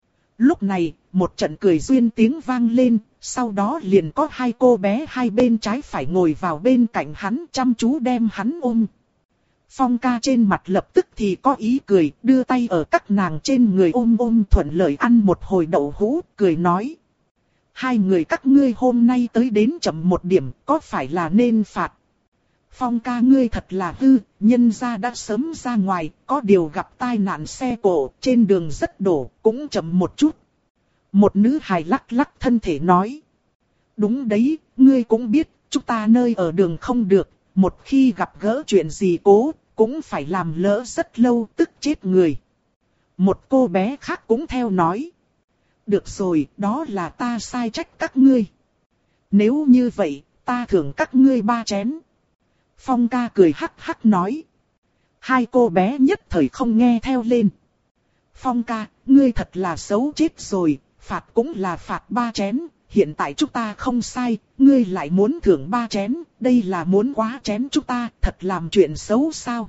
Lúc này, một trận cười duyên tiếng vang lên, sau đó liền có hai cô bé hai bên trái phải ngồi vào bên cạnh hắn, chăm chú đem hắn ôm. Phong ca trên mặt lập tức thì có ý cười, đưa tay ở các nàng trên người ôm ôm thuận lợi ăn một hồi đậu hũ, cười nói. Hai người các ngươi hôm nay tới đến chậm một điểm, có phải là nên phạt? Phong ca ngươi thật là hư, nhân gia đã sớm ra ngoài, có điều gặp tai nạn xe cộ, trên đường rất đổ, cũng chậm một chút. Một nữ hài lắc lắc thân thể nói. Đúng đấy, ngươi cũng biết, chúng ta nơi ở đường không được, một khi gặp gỡ chuyện gì cố, cũng phải làm lỡ rất lâu, tức chết người. Một cô bé khác cũng theo nói. Được rồi, đó là ta sai trách các ngươi. Nếu như vậy, ta thưởng các ngươi ba chén. Phong ca cười hắc hắc nói. Hai cô bé nhất thời không nghe theo lên. Phong ca, ngươi thật là xấu chết rồi, phạt cũng là phạt ba chén. Hiện tại chúng ta không sai, ngươi lại muốn thưởng ba chén, đây là muốn quá chén chúng ta, thật làm chuyện xấu sao?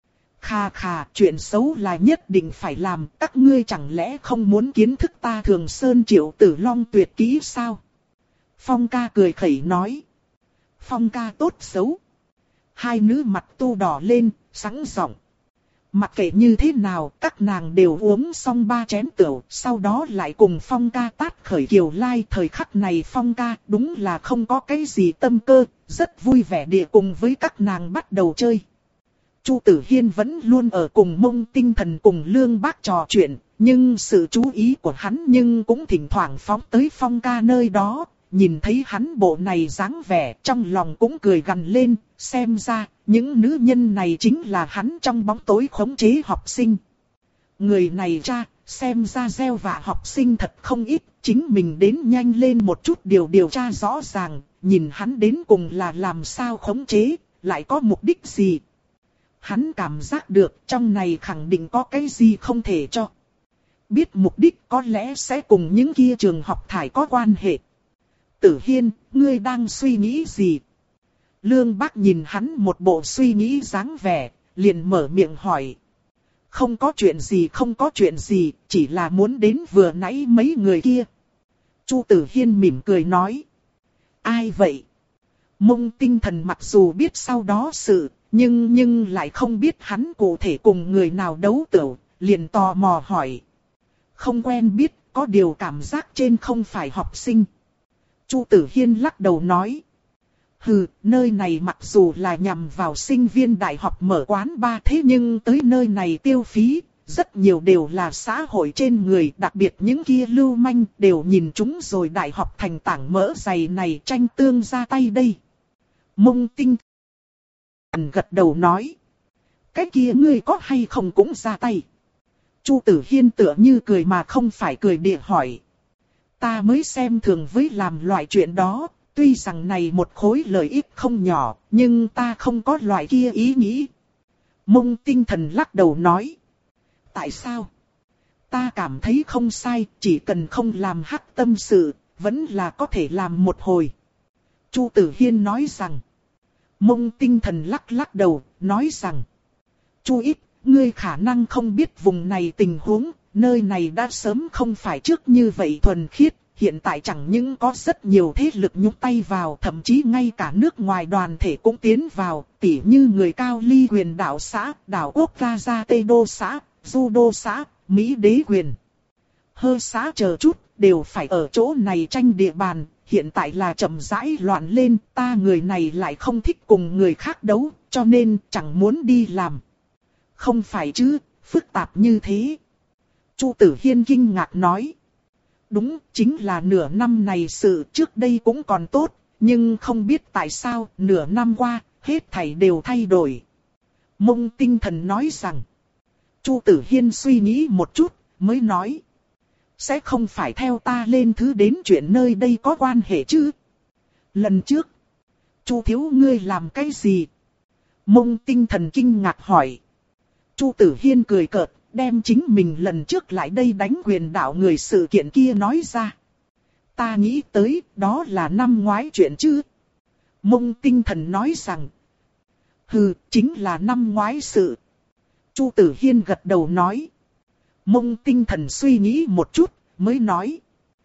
Khà khà, chuyện xấu là nhất định phải làm, các ngươi chẳng lẽ không muốn kiến thức ta Thường Sơn Triệu Tử Long tuyệt kỹ sao? Phong ca cười khẩy nói. Phong ca tốt xấu. Hai nữ mặt tu đỏ lên, sẵn giọng. Mặc kệ như thế nào, các nàng đều uống xong ba chén rượu, sau đó lại cùng Phong ca tát khởi kiều lai. Thời khắc này Phong ca đúng là không có cái gì tâm cơ, rất vui vẻ địa cùng với các nàng bắt đầu chơi. Chu Tử Hiên vẫn luôn ở cùng Mông Tinh Thần cùng Lương Bác trò chuyện, nhưng sự chú ý của hắn nhưng cũng thỉnh thoảng phóng tới Phong ca nơi đó. Nhìn thấy hắn bộ này dáng vẻ, trong lòng cũng cười gằn lên, xem ra, những nữ nhân này chính là hắn trong bóng tối khống chế học sinh. Người này cha, xem ra gieo vạ học sinh thật không ít, chính mình đến nhanh lên một chút điều điều tra rõ ràng, nhìn hắn đến cùng là làm sao khống chế, lại có mục đích gì. Hắn cảm giác được trong này khẳng định có cái gì không thể cho. Biết mục đích có lẽ sẽ cùng những kia trường học thải có quan hệ. Tử Hiên, ngươi đang suy nghĩ gì? Lương Bác nhìn hắn một bộ suy nghĩ dáng vẻ, liền mở miệng hỏi. Không có chuyện gì không có chuyện gì, chỉ là muốn đến vừa nãy mấy người kia. Chu Tử Hiên mỉm cười nói. Ai vậy? Mông Tinh Thần mặc dù biết sau đó sự, nhưng nhưng lại không biết hắn cụ thể cùng người nào đấu tửu, liền tò mò hỏi. Không quen biết, có điều cảm giác trên không phải học sinh. Chu Tử Hiên lắc đầu nói. Hừ, nơi này mặc dù là nhằm vào sinh viên đại học mở quán bar, thế nhưng tới nơi này tiêu phí, rất nhiều đều là xã hội trên người, đặc biệt những kia lưu manh đều nhìn chúng rồi đại học thành tảng mỡ dày này tranh tương ra tay đây. Mông Tinh Thần gật đầu nói. Cái kia ngươi có hay không cũng ra tay. Chu Tử Hiên tựa như cười mà không phải cười địa hỏi. Ta mới xem thường với làm loại chuyện đó, tuy rằng này một khối lợi ích không nhỏ, nhưng ta không có loại kia ý nghĩ. Mông Tinh Thần lắc đầu nói. Tại sao? Ta cảm thấy không sai, chỉ cần không làm hắc tâm sự, vẫn là có thể làm một hồi. Chu Tử Hiên nói rằng. Mông Tinh Thần lắc lắc đầu, nói rằng. Chu ít, ngươi khả năng không biết vùng này tình huống, nơi này đã sớm không phải trước như vậy thuần khiết, hiện tại chẳng những có rất nhiều thế lực nhúc tay vào, thậm chí ngay cả nước ngoài đoàn thể cũng tiến vào, tỉ như người cao ly quyền đảo xã, đảo quốc Gaza Tê Đô xã, Du Đô xã, Mỹ đế quyền. Hơ xã chờ chút, đều phải ở chỗ này tranh địa bàn, hiện tại là chậm rãi loạn lên, ta người này lại không thích cùng người khác đấu, cho nên chẳng muốn đi làm. Không phải chứ, phức tạp như thế. Chu Tử Hiên kinh ngạc nói. Đúng, chính là nửa năm này sự, trước đây cũng còn tốt, nhưng không biết tại sao nửa năm qua, hết thảy đều thay đổi. Mông Tinh Thần nói rằng. Chu Tử Hiên suy nghĩ một chút, mới nói. Sẽ không phải theo ta lên thứ đến chuyện nơi đây có quan hệ chứ? Lần trước, Chu thiếu ngươi làm cái gì? Mông Tinh Thần kinh ngạc hỏi. Chu Tử Hiên cười cợt, đem chính mình lần trước lại đây đánh quyền đạo người sự kiện kia nói ra. Ta nghĩ tới, đó là năm ngoái chuyện chứ? Mông Tinh Thần nói rằng. Hừ, chính là năm ngoái sự. Chu Tử Hiên gật đầu nói. Mông Tinh Thần suy nghĩ một chút, mới nói.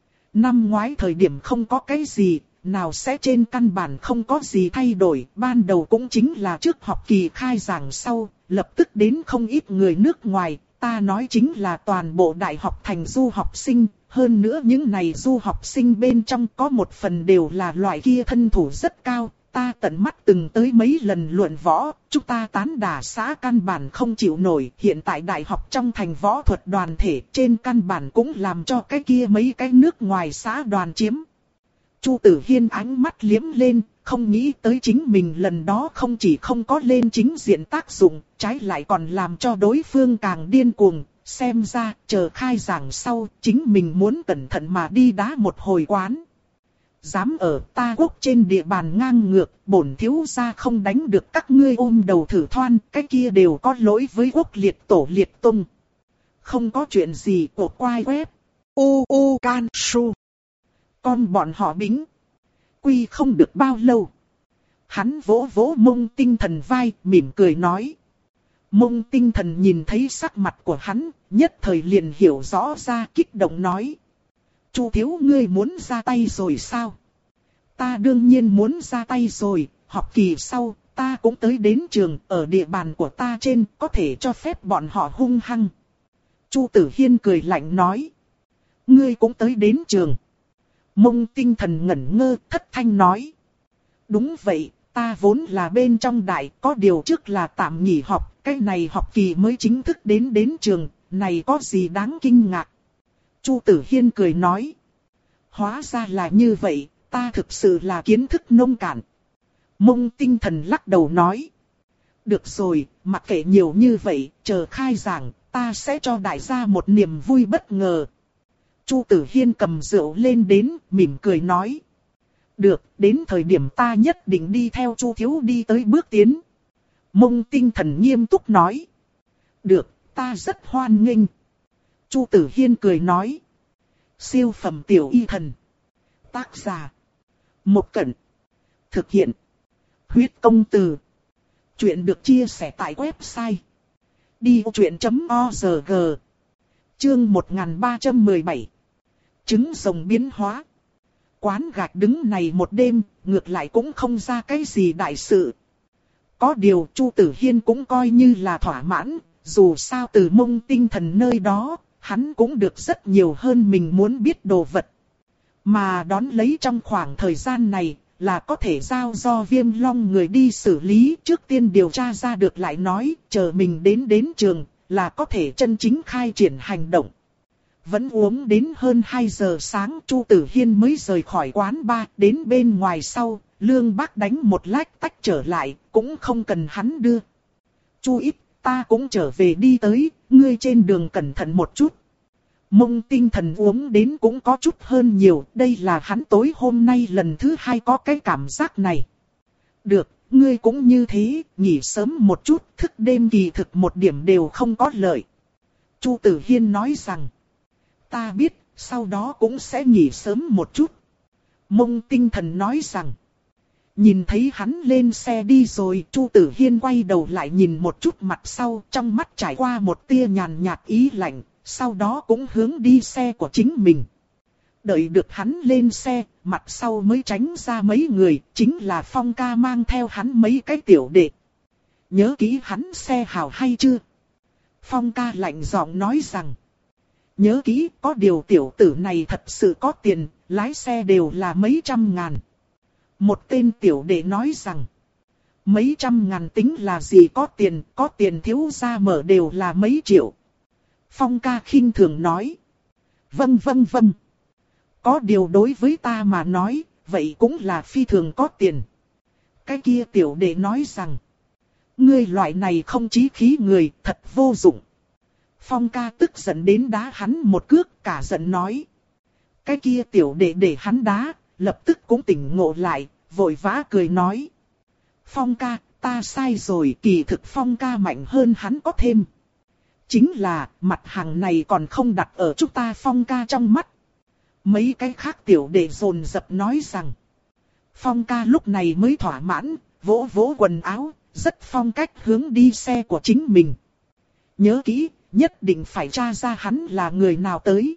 Năm ngoái thời điểm không có cái gì, nào sẽ trên căn bản không có gì thay đổi. Ban đầu cũng chính là trước học kỳ khai giảng sau, lập tức đến không ít người nước ngoài. Ta nói chính là toàn bộ đại học thành du học sinh. Hơn nữa những này du học sinh bên trong có một phần đều là loại kia thân thủ rất cao. Ta tận mắt từng tới mấy lần luận võ, chúng ta tán đả xã căn bản không chịu nổi. Hiện tại đại học trong thành võ thuật đoàn thể trên căn bản cũng làm cho cái kia mấy cái nước ngoài xã đoàn chiếm. Chu Tử Hiên ánh mắt liếm lên, không nghĩ tới chính mình lần đó không chỉ không có lên chính diện tác dụng, trái lại còn làm cho đối phương càng điên cuồng. Xem ra, chờ khai giảng sau, chính mình muốn cẩn thận mà đi đá một hồi quán. Dám ở ta quốc trên địa bàn ngang ngược, bổn thiếu gia không đánh được các ngươi ôm đầu thử thoan, cái kia đều có lỗi với quốc liệt tổ liệt tung. Không có chuyện gì của quai web. U U Can Su. Con bọn họ bính. Quy không được bao lâu. Hắn vỗ vỗ Mông Tinh Thần vai, mỉm cười nói. Mông Tinh Thần nhìn thấy sắc mặt của hắn, nhất thời liền hiểu rõ ra, kích động nói. Chu thiếu ngươi muốn ra tay rồi sao? Ta đương nhiên muốn ra tay rồi, học kỳ sau, ta cũng tới đến trường, ở địa bàn của ta trên, có thể cho phép bọn họ hung hăng. Chu Tử Hiên cười lạnh nói. Ngươi cũng tới đến trường. Mông Tinh Thần ngẩn ngơ, thất thanh nói. Đúng vậy, ta vốn là bên trong đại, có điều trước là tạm nghỉ học, cái này học kỳ mới chính thức đến đến trường, này có gì đáng kinh ngạc. Chu Tử Hiên cười nói. Hóa ra là như vậy, ta thực sự là kiến thức nông cạn. Mông Tinh Thần lắc đầu nói. Được rồi, mặc kệ nhiều như vậy, chờ khai giảng, ta sẽ cho đại gia một niềm vui bất ngờ. Chu Tử Hiên cầm rượu lên đến, mỉm cười nói. Được, đến thời điểm ta nhất định đi theo Chu thiếu đi tới bước tiến. Mông Tinh Thần nghiêm túc nói. Được, ta rất hoan nghênh. Chu Tử Hiên cười nói. Siêu phẩm tiểu y thần. Tác giả. Một Cẩn. Thực hiện. Huyết công từ. Chuyện được chia sẻ tại website. đi ô chuyện chấm org. Chương một nghìn ba trăm mười bảy. Trứng rồng biến hóa. Quán gạch đứng này một đêm, ngược lại cũng không ra cái gì đại sự. Có điều Chu Tử Hiên cũng coi như là thỏa mãn, dù sao từ Mông Tinh Thần nơi đó, hắn cũng được rất nhiều hơn mình muốn biết đồ vật. Mà đón lấy trong khoảng thời gian này, là có thể giao do Viêm Long người đi xử lý, trước tiên điều tra ra được lại nói, chờ mình đến đến trường, là có thể chân chính khai triển hành động. Vẫn uống đến hơn hai giờ sáng, Chu Tử Hiên mới rời khỏi quán bar, đến bên ngoài sau, Lương Bác đánh một lách tách trở lại, cũng không cần hắn đưa. Chu Ít, ta cũng trở về đi tới, ngươi trên đường cẩn thận một chút. Mông Tinh Thần uống đến cũng có chút hơn nhiều, đây là hắn tối hôm nay lần thứ hai có cái cảm giác này. Được, ngươi cũng như thế, nghỉ sớm một chút, thức đêm kỳ thực một điểm đều không có lợi. Chu Tử Hiên nói rằng, ta biết, sau đó cũng sẽ nghỉ sớm một chút. Mông Tinh Thần nói rằng, nhìn thấy hắn lên xe đi rồi, Chu Tử Hiên quay đầu lại nhìn một chút mặt sau, trong mắt trải qua một tia nhàn nhạt ý lạnh, sau đó cũng hướng đi xe của chính mình. Đợi được hắn lên xe, mặt sau mới tránh ra mấy người, chính là Phong ca mang theo hắn mấy cái tiểu đệ. Nhớ kỹ hắn xe hào hay chưa? Phong ca lạnh giọng nói rằng, nhớ kỹ, có điều tiểu tử này thật sự có tiền, lái xe đều là mấy trăm ngàn. Một tên tiểu đệ nói rằng, mấy trăm ngàn tính là gì, có tiền, có tiền thiếu gia mở đều là mấy triệu. Phong ca khinh thường nói, vâng vâng vâng. Có điều đối với ta mà nói, vậy cũng là phi thường có tiền. Cái kia tiểu đệ nói rằng, ngươi loại này không chí khí người, thật vô dụng. Phong ca tức giận đến đá hắn một cước, cả giận nói. Cái kia tiểu đệ để hắn đá, lập tức cũng tỉnh ngộ lại, vội vã cười nói. Phong ca, ta sai rồi, kỳ thực Phong ca mạnh hơn hắn có thêm. Chính là, mặt hàng này còn không đặt ở chúng ta Phong ca trong mắt. Mấy cái khác tiểu đệ dồn dập nói rằng. Phong ca lúc này mới thỏa mãn, vỗ vỗ quần áo, rất phong cách hướng đi xe của chính mình. Nhớ kỹ, nhất định phải tra ra hắn là người nào tới.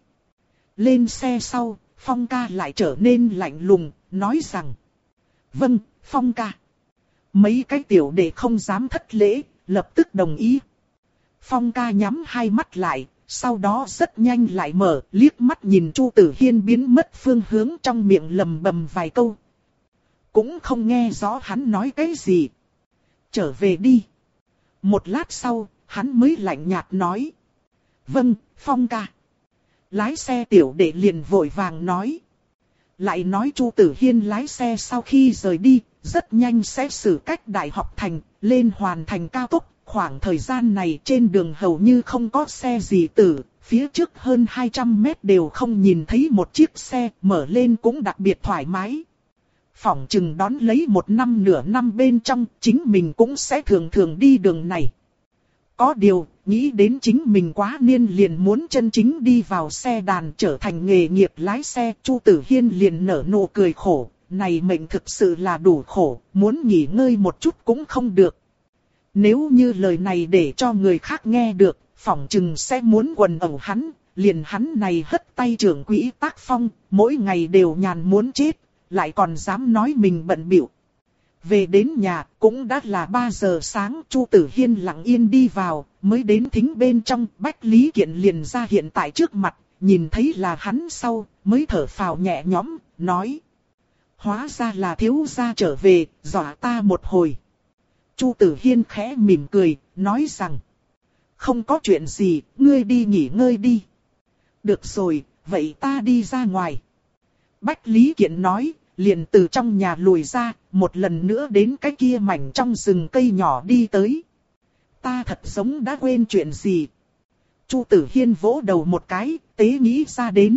Lên xe sau, Phong ca lại trở nên lạnh lùng, nói rằng. Vâng, Phong ca. Mấy cái tiểu đệ không dám thất lễ, lập tức đồng ý. Phong ca nhắm hai mắt lại, sau đó rất nhanh lại mở, liếc mắt nhìn Chu Tử Hiên biến mất phương hướng, trong miệng lầm bầm vài câu. Cũng không nghe rõ hắn nói cái gì. Trở về đi. Một lát sau, hắn mới lạnh nhạt nói. Vâng, Phong ca. Lái xe tiểu đệ liền vội vàng nói. Lại nói Chu Tử Hiên lái xe sau khi rời đi, rất nhanh sẽ xử cách Đại học Thành, lên hoàn thành cao tốc. Khoảng thời gian này trên đường hầu như không có xe gì tử, phía trước hơn hai trăm mét đều không nhìn thấy một chiếc xe, mở lên cũng đặc biệt thoải mái. Phỏng chừng đón lấy một năm nửa năm bên trong, chính mình cũng sẽ thường thường đi đường này. Có điều, nghĩ đến chính mình quá niên liền muốn chân chính đi vào xe đàn trở thành nghề nghiệp lái xe, Chu Tử Hiên liền nở nụ cười khổ, này mệnh thực sự là đủ khổ, muốn nghỉ ngơi một chút cũng không được. Nếu như lời này để cho người khác nghe được, phỏng chừng sẽ muốn quần ẩu hắn, liền hắn này hất tay trưởng quỹ tác phong, mỗi ngày đều nhàn muốn chết, lại còn dám nói mình bận bịu. Về đến nhà, cũng đã là ba giờ sáng, Chu Tử Hiên lặng yên đi vào, mới đến thính bên trong, Bách Lý Kiện liền ra hiện tại trước mặt, nhìn thấy là hắn sau, mới thở phào nhẹ nhõm, nói. Hóa ra là thiếu gia trở về, dọa ta một hồi. Chu Tử Hiên khẽ mỉm cười, nói rằng. Không có chuyện gì, ngươi đi nghỉ ngơi đi. Được rồi, vậy ta đi ra ngoài. Bách Lý Kiện nói, liền từ trong nhà lùi ra, một lần nữa đến cái kia mảnh trong rừng cây nhỏ đi tới. Ta thật giống đã quên chuyện gì. Chu Tử Hiên vỗ đầu một cái, tế nghĩ ra đến.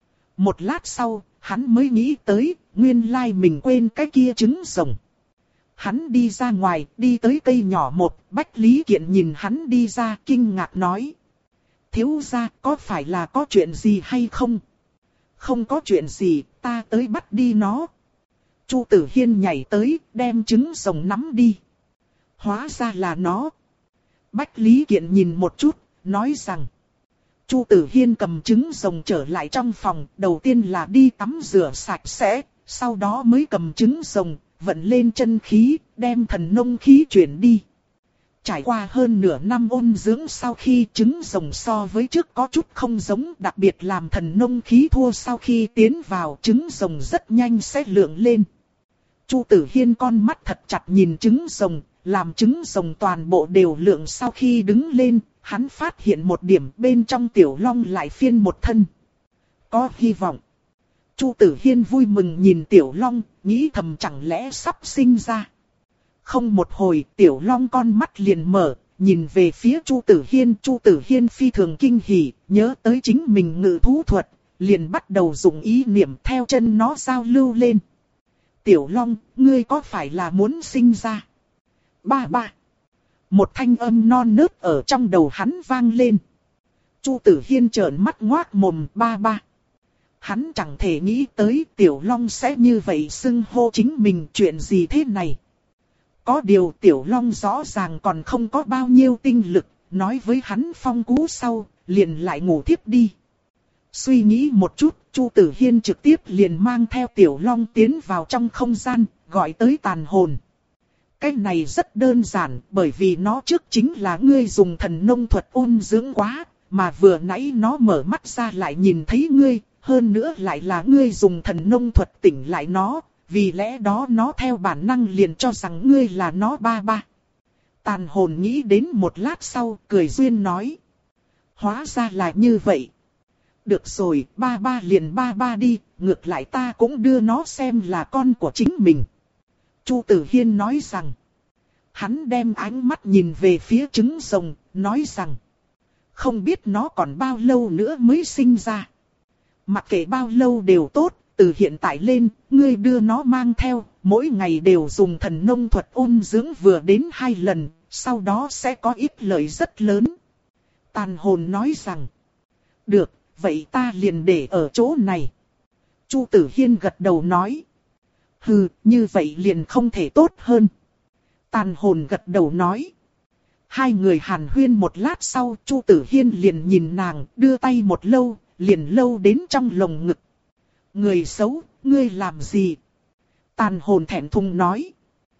Một lát sau, hắn mới nghĩ tới, nguyên lai mình quên cái kia trứng rồng. Hắn đi ra ngoài, đi tới cây nhỏ một, Bách Lý Kiện nhìn hắn đi ra, kinh ngạc nói. Thiếu gia, có phải là có chuyện gì hay không? Không có chuyện gì, ta tới bắt đi nó. Chu Tử Hiên nhảy tới, đem trứng rồng nắm đi. Hóa ra là nó. Bách Lý Kiện nhìn một chút, nói rằng. Chu Tử Hiên cầm trứng rồng trở lại trong phòng, đầu tiên là đi tắm rửa sạch sẽ, sau đó mới cầm trứng rồng, vận lên chân khí, đem thần nông khí chuyển đi. Trải qua hơn nửa năm ôn dưỡng sau khi trứng rồng so với trước có chút không giống, đặc biệt làm thần nông khí thua sau khi tiến vào, trứng rồng rất nhanh sẽ lượng lên. Chu Tử Hiên con mắt thật chặt nhìn trứng rồng, làm trứng rồng toàn bộ đều lượng sau khi đứng lên, hắn phát hiện một điểm bên trong tiểu long lại phiên một thân. Có hy vọng. Chu Tử Hiên vui mừng nhìn tiểu long, nghĩ thầm chẳng lẽ sắp sinh ra. Không một hồi, tiểu long con mắt liền mở, nhìn về phía Chu Tử Hiên. Chu Tử Hiên phi thường kinh hỉ, nhớ tới chính mình ngự thú thuật, liền bắt đầu dùng ý niệm theo chân nó giao lưu lên. Tiểu long, ngươi có phải là muốn sinh ra? Ba ba. Một thanh âm non nớt ở trong đầu hắn vang lên. Chu Tử Hiên trợn mắt ngoác mồm. Ba ba. Hắn chẳng thể nghĩ tới tiểu long sẽ như vậy xưng hô chính mình. Chuyện gì thế này? Có điều tiểu long rõ ràng còn không có bao nhiêu tinh lực, nói với hắn phong cú sau, liền lại ngủ thiếp đi. Suy nghĩ một chút, Chu Tử Hiên trực tiếp liền mang theo tiểu long tiến vào trong không gian, gọi tới tàn hồn. Cái này rất đơn giản, bởi vì nó trước chính là ngươi dùng thần nông thuật ôn dưỡng quá, mà vừa nãy nó mở mắt ra lại nhìn thấy ngươi, hơn nữa lại là ngươi dùng thần nông thuật tỉnh lại nó, vì lẽ đó nó theo bản năng liền cho rằng ngươi là nó ba ba. Tàn hồn nghĩ đến một lát sau, cười duyên nói. Hóa ra là như vậy. Được rồi, ba ba liền ba ba đi, ngược lại ta cũng đưa nó xem là con của chính mình. Chu Tử Hiên nói rằng. Hắn đem ánh mắt nhìn về phía trứng rồng, nói rằng. Không biết nó còn bao lâu nữa mới sinh ra. Mặc kệ bao lâu đều tốt, từ hiện tại lên, ngươi đưa nó mang theo, mỗi ngày đều dùng thần nông thuật ôn dưỡng vừa đến hai lần, sau đó sẽ có ít lợi rất lớn. Tàn hồn nói rằng. Được, vậy ta liền để ở chỗ này. Chu Tử Hiên gật đầu nói. Hừ, như vậy liền không thể tốt hơn. Tàn hồn gật đầu nói. Hai người hàn huyên một lát sau, Chu Tử Hiên liền nhìn nàng, đưa tay một lâu, liền lâu đến trong lồng ngực. Người xấu, ngươi làm gì? Tàn hồn thẹn thùng nói.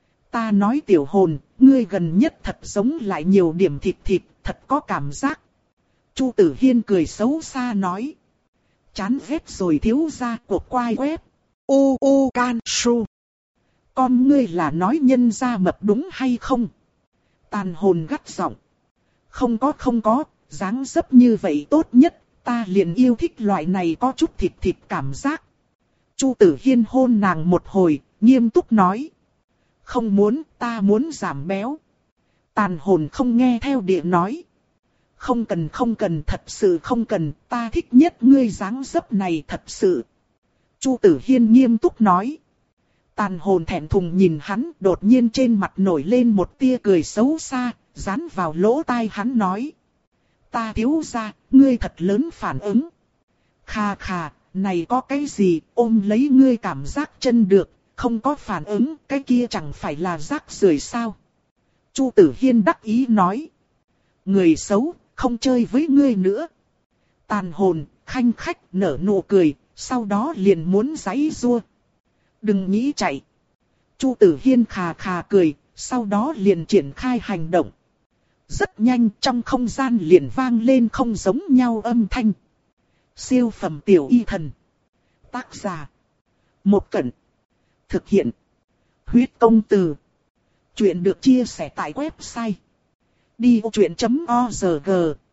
Ta nói tiểu hồn, ngươi gần nhất thật giống lại nhiều điểm thịt thịt, thật có cảm giác. Chu Tử Hiên cười xấu xa nói. Chán ghét rồi thiếu gia cuộc quai web. U U Can Su. Con ngươi là nói nhân gia mập đúng hay không? Tàn hồn gắt giọng. Không có không có, dáng dấp như vậy tốt nhất, ta liền yêu thích loại này có chút thịt thịt cảm giác. Chu Tử Hiên hôn nàng một hồi, nghiêm túc nói. Không muốn, ta muốn giảm béo. Tàn hồn không nghe theo địa nói. Không cần không cần, thật sự không cần, ta thích nhất ngươi dáng dấp này thật sự. Chu Tử Hiên nghiêm túc nói. Tàn hồn thẹn thùng nhìn hắn, đột nhiên trên mặt nổi lên một tia cười xấu xa, dán vào lỗ tai hắn nói. Ta thiếu gia, ngươi thật lớn phản ứng. Khà khà, này có cái gì, ôm lấy ngươi cảm giác chân được, không có phản ứng, cái kia chẳng phải là rác rưởi sao. Chu Tử Hiên đắc ý nói. Người xấu, không chơi với ngươi nữa. Tàn hồn, khanh khách nở nụ cười, sau đó liền muốn giãy giụa. Đừng nghĩ chạy. Chu Tử Hiên khà khà cười, sau đó liền triển khai hành động. Rất nhanh trong không gian liền vang lên không giống nhau âm thanh. Siêu phẩm tiểu y thần. Tác giả. Một Cẩn. Thực hiện. Huyết công từ. Chuyện được chia sẻ tại website. đi ô chuyện chấm org.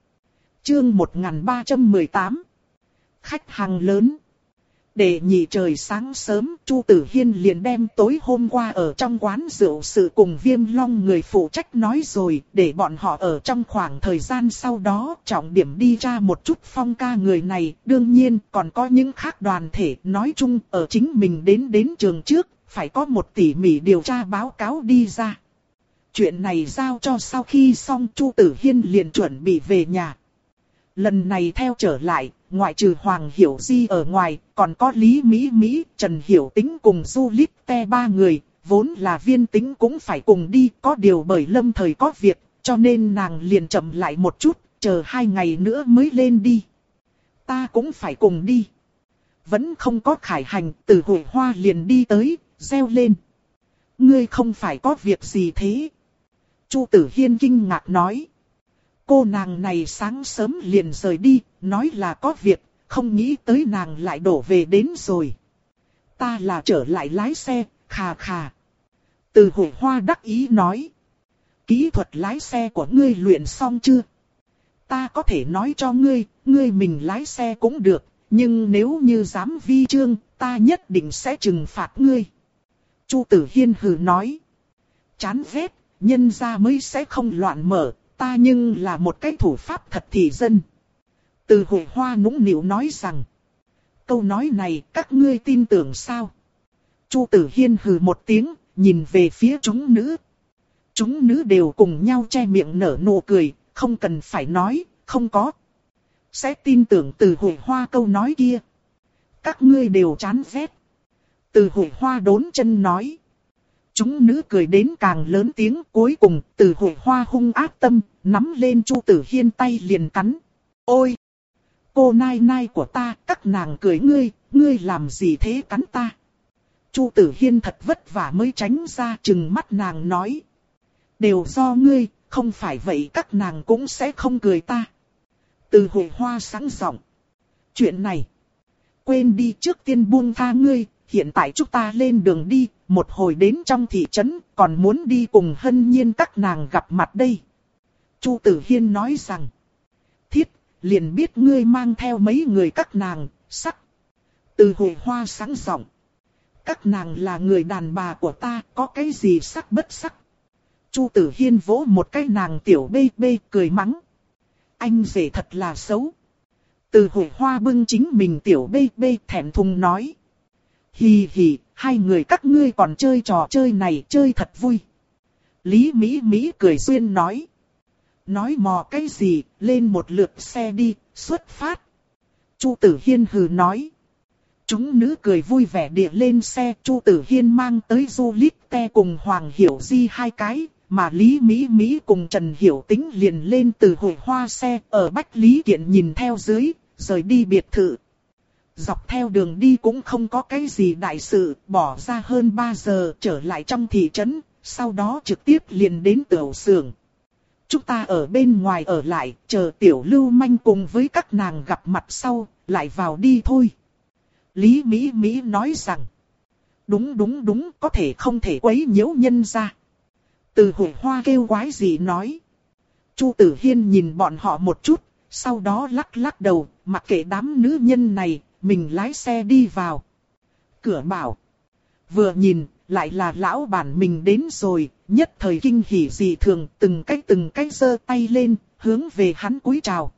Chương một nghìn ba trăm mười tám. Khách hàng lớn. Để nhị trời sáng sớm, Chu Tử Hiên liền đem tối hôm qua ở trong quán rượu sự cùng Viêm Long người phụ trách nói rồi, để bọn họ ở trong khoảng thời gian sau đó trọng điểm đi ra một chút Phong ca người này. Đương nhiên còn có những khác đoàn thể, nói chung ở chính mình đến đến trường trước, phải có một tỉ mỉ điều tra báo cáo đi ra. Chuyện này giao cho sau khi xong, Chu Tử Hiên liền chuẩn bị về nhà. Lần này theo trở lại, ngoại trừ Hoàng Hiểu Di ở ngoài, còn có Lý Mỹ Mỹ, Trần Hiểu Tĩnh cùng Du Lít Te ba người, vốn là Viên Tĩnh cũng phải cùng đi, có điều bởi lâm thời có việc, cho nên nàng liền chậm lại một chút, chờ hai ngày nữa mới lên đi. Ta cũng phải cùng đi. Vẫn không có khải hành, từ Hội Hoa liền đi tới, reo lên. Ngươi không phải có việc gì thế? Chu Tử Hiên kinh ngạc nói. Cô nàng này sáng sớm liền rời đi, nói là có việc, không nghĩ tới nàng lại đổ về đến rồi. Ta là trở lại lái xe, khà khà. Từ Huệ Hoa đắc ý nói. Kỹ thuật lái xe của ngươi luyện xong chưa? Ta có thể nói cho ngươi, ngươi mình lái xe cũng được, nhưng nếu như dám vi chương, ta nhất định sẽ trừng phạt ngươi. Chu Tử Hiên hừ nói. Chán ghét, nhân gia mới sẽ không loạn mở, ta nhưng là một cái thủ pháp thật thị dân. Từ Huệ Hoa nũng nịu nói rằng. Câu nói này các ngươi tin tưởng sao? Chu Tử Hiên hừ một tiếng, nhìn về phía chúng nữ. Chúng nữ đều cùng nhau che miệng nở nụ cười, không cần phải nói, không có. Sẽ tin tưởng Từ Huệ Hoa câu nói kia. Các ngươi đều chán ghét. Từ Huệ Hoa đốn chân nói. Chúng nữ cười đến càng lớn tiếng, cuối cùng Từ Huệ Hoa hung ác tâm, nắm lên Chu Tử Hiên tay liền cắn. Ôi! Cô nai nai của ta, các nàng cười ngươi, ngươi làm gì thế cắn ta? Chu Tử Hiên thật vất vả mới tránh ra, trừng mắt nàng nói. Đều do ngươi, không phải vậy các nàng cũng sẽ không cười ta. Từ Huệ Hoa sáng giọng. Chuyện này, quên đi, trước tiên buông tha ngươi, hiện tại chúng ta lên đường đi, một hồi đến trong thị trấn, còn muốn đi cùng Hân Nhiên các nàng gặp mặt đây. Chu Tử Hiên nói rằng. Thiết, liền biết ngươi mang theo mấy người các nàng, sắc. Từ Huệ Hoa sáng giọng. Các nàng là người đàn bà của ta, có cái gì sắc bất sắc. Chu Tử Hiên vỗ một cái nàng tiểu bê bê cười mắng. Anh rể thật là xấu. Từ Huệ Hoa bưng chính mình tiểu bê bê thẹn thùng nói. Hì hì, hai người các ngươi còn chơi trò chơi này chơi thật vui. Lý Mỹ Mỹ cười duyên nói. Nói mò cái gì, lên một lượt xe đi, xuất phát. Chu Tử Hiên hừ nói. Chúng nữ cười vui vẻ địa lên xe, Chu Tử Hiên mang tới Du Lít Te cùng Hoàng Hiểu Di hai cái, mà Lý Mỹ Mỹ cùng Trần Hiểu Tĩnh liền lên Từ Huệ Hoa xe, ở Bách Lý Kiện nhìn theo dưới, rời đi biệt thự. Dọc theo đường đi cũng không có cái gì đại sự, bỏ ra hơn ba giờ trở lại trong thị trấn, sau đó trực tiếp liền đến tửu xưởng. Chúng ta ở bên ngoài ở lại, chờ Tiểu Lưu Manh cùng với các nàng gặp mặt sau, lại vào đi thôi. Lý Mỹ Mỹ nói rằng. Đúng đúng đúng, có thể không thể quấy nhiễu nhân ra. Từ Huệ Hoa kêu quái gì nói. Chu Tử Hiên nhìn bọn họ một chút, sau đó lắc lắc đầu, mặc kệ đám nữ nhân này, mình lái xe đi vào. Cửa bảo. Vừa nhìn, lại là lão bản mình đến rồi, nhất thời kinh hỉ dị thường, từng cái từng cái giơ tay lên, hướng về hắn cúi chào.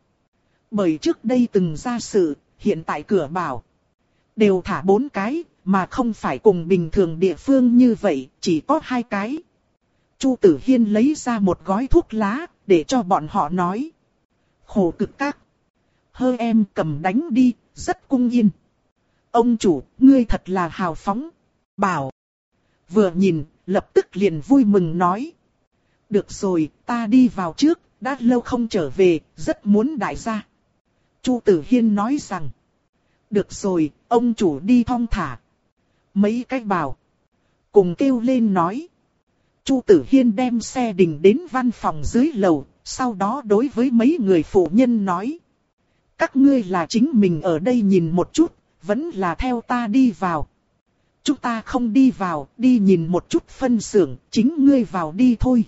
Bởi trước đây từng ra sự, hiện tại cửa bảo đều thả bốn cái, mà không phải cùng bình thường địa phương như vậy, chỉ có hai cái. Chu Tử Hiên lấy ra một gói thuốc lá, để cho bọn họ nói. Khổ cực các. Hơ em cầm đánh đi, rất cung yên. Ông chủ, ngươi thật là hào phóng. Bảo. Vừa nhìn, lập tức liền vui mừng nói. Được rồi, ta đi vào trước, đã lâu không trở về, rất muốn đại gia. Chu Tử Hiên nói rằng. Được rồi, ông chủ đi thong thả. Mấy cái bảo. Cùng kêu lên nói. Chu Tử Hiên đem xe đình đến văn phòng dưới lầu, sau đó đối với mấy người phụ nhân nói. Các ngươi là chính mình ở đây nhìn một chút, vẫn là theo ta đi vào. Chúng ta không đi vào, đi nhìn một chút phân xưởng, chính ngươi vào đi thôi.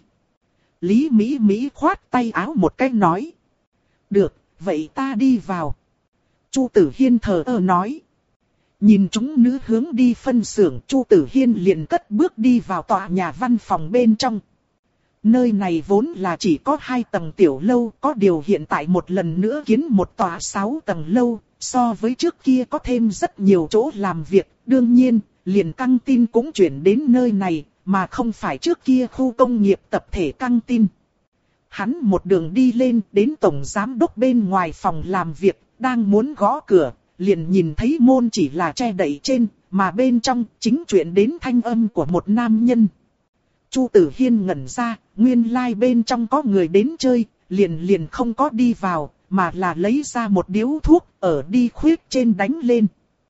Lý Mỹ Mỹ khoát tay áo một cái nói. Được, vậy ta đi vào. Chu Tử Hiên thờ ơ nói. Nhìn chúng nữ hướng đi phân xưởng, Chu Tử Hiên liền cất bước đi vào tòa nhà văn phòng bên trong. Nơi này vốn là chỉ có hai tầng tiểu lâu, có điều hiện tại một lần nữa kiến một tòa sáu tầng lâu, so với trước kia có thêm rất nhiều chỗ làm việc, đương nhiên, liền căng tin cũng chuyển đến nơi này, mà không phải trước kia khu công nghiệp tập thể căng tin. Hắn một đường đi lên đến tổng giám đốc bên ngoài phòng làm việc, đang muốn gõ cửa, liền nhìn thấy môn chỉ là che đậy trên, mà bên trong chính chuyển đến thanh âm của một nam nhân. Chu Tử Hiên ngẩn ra, nguyên lai like bên trong có người đến chơi, liền liền không có đi vào, mà là lấy ra một điếu thuốc, ở đi khuyết trên đánh lên.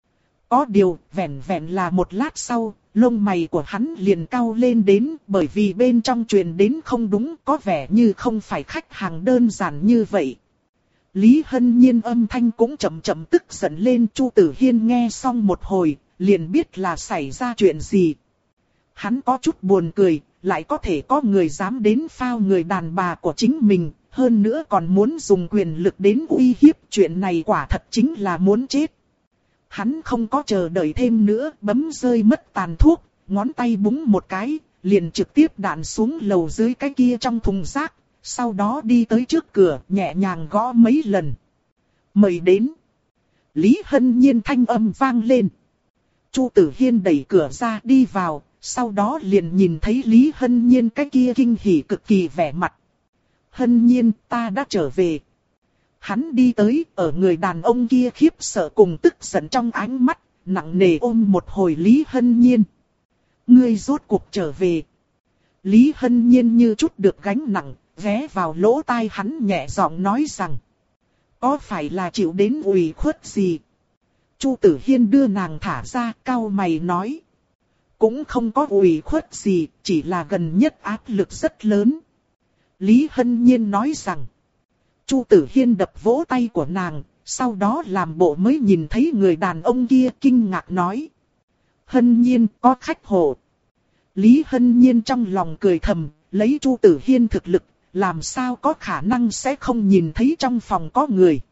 Có điều, vẹn vẹn là một lát sau, lông mày của hắn liền cau lên đến, bởi vì bên trong truyền đến không đúng, có vẻ như không phải khách hàng đơn giản như vậy. Lý Hân Nhiên âm thanh cũng chậm chậm tức giận lên, Chu Tử Hiên nghe xong một hồi, liền biết là xảy ra chuyện gì. Hắn có chút buồn cười, lại có thể có người dám đến phao người đàn bà của chính mình, hơn nữa còn muốn dùng quyền lực đến uy hiếp, chuyện này quả thật chính là muốn chết. Hắn không có chờ đợi thêm nữa, bấm rơi mất tàn thuốc, ngón tay búng một cái, liền trực tiếp đạn xuống lầu dưới cái kia trong thùng rác, sau đó đi tới trước cửa, nhẹ nhàng gõ mấy lần. Mời đến. Lý Hân Nhiên thanh âm vang lên. Chu Tử Hiên đẩy cửa ra đi vào, sau đó liền nhìn thấy Lý Hân Nhiên cái kia kinh hỉ cực kỳ vẻ mặt. Hân Nhiên, ta đã trở về. Hắn đi tới, ở người đàn ông kia khiếp sợ cùng tức giận trong ánh mắt, nặng nề ôm một hồi Lý Hân Nhiên. Ngươi rốt cuộc trở về. Lý Hân Nhiên như chút được gánh nặng, ghé vào lỗ tai hắn nhẹ giọng nói rằng. Có phải là chịu đến ủy khuất gì? Chu Tử Hiên đưa nàng thả ra, cau mày nói. Cũng không có ủy khuất gì, chỉ là gần nhất áp lực rất lớn. Lý Hân Nhiên nói rằng. Chu Tử Hiên đập vỗ tay của nàng, sau đó làm bộ mới nhìn thấy người đàn ông kia kinh ngạc nói. Hân Nhiên có khách hộ. Lý Hân Nhiên trong lòng cười thầm, lấy Chu Tử Hiên thực lực, làm sao có khả năng sẽ không nhìn thấy trong phòng có người.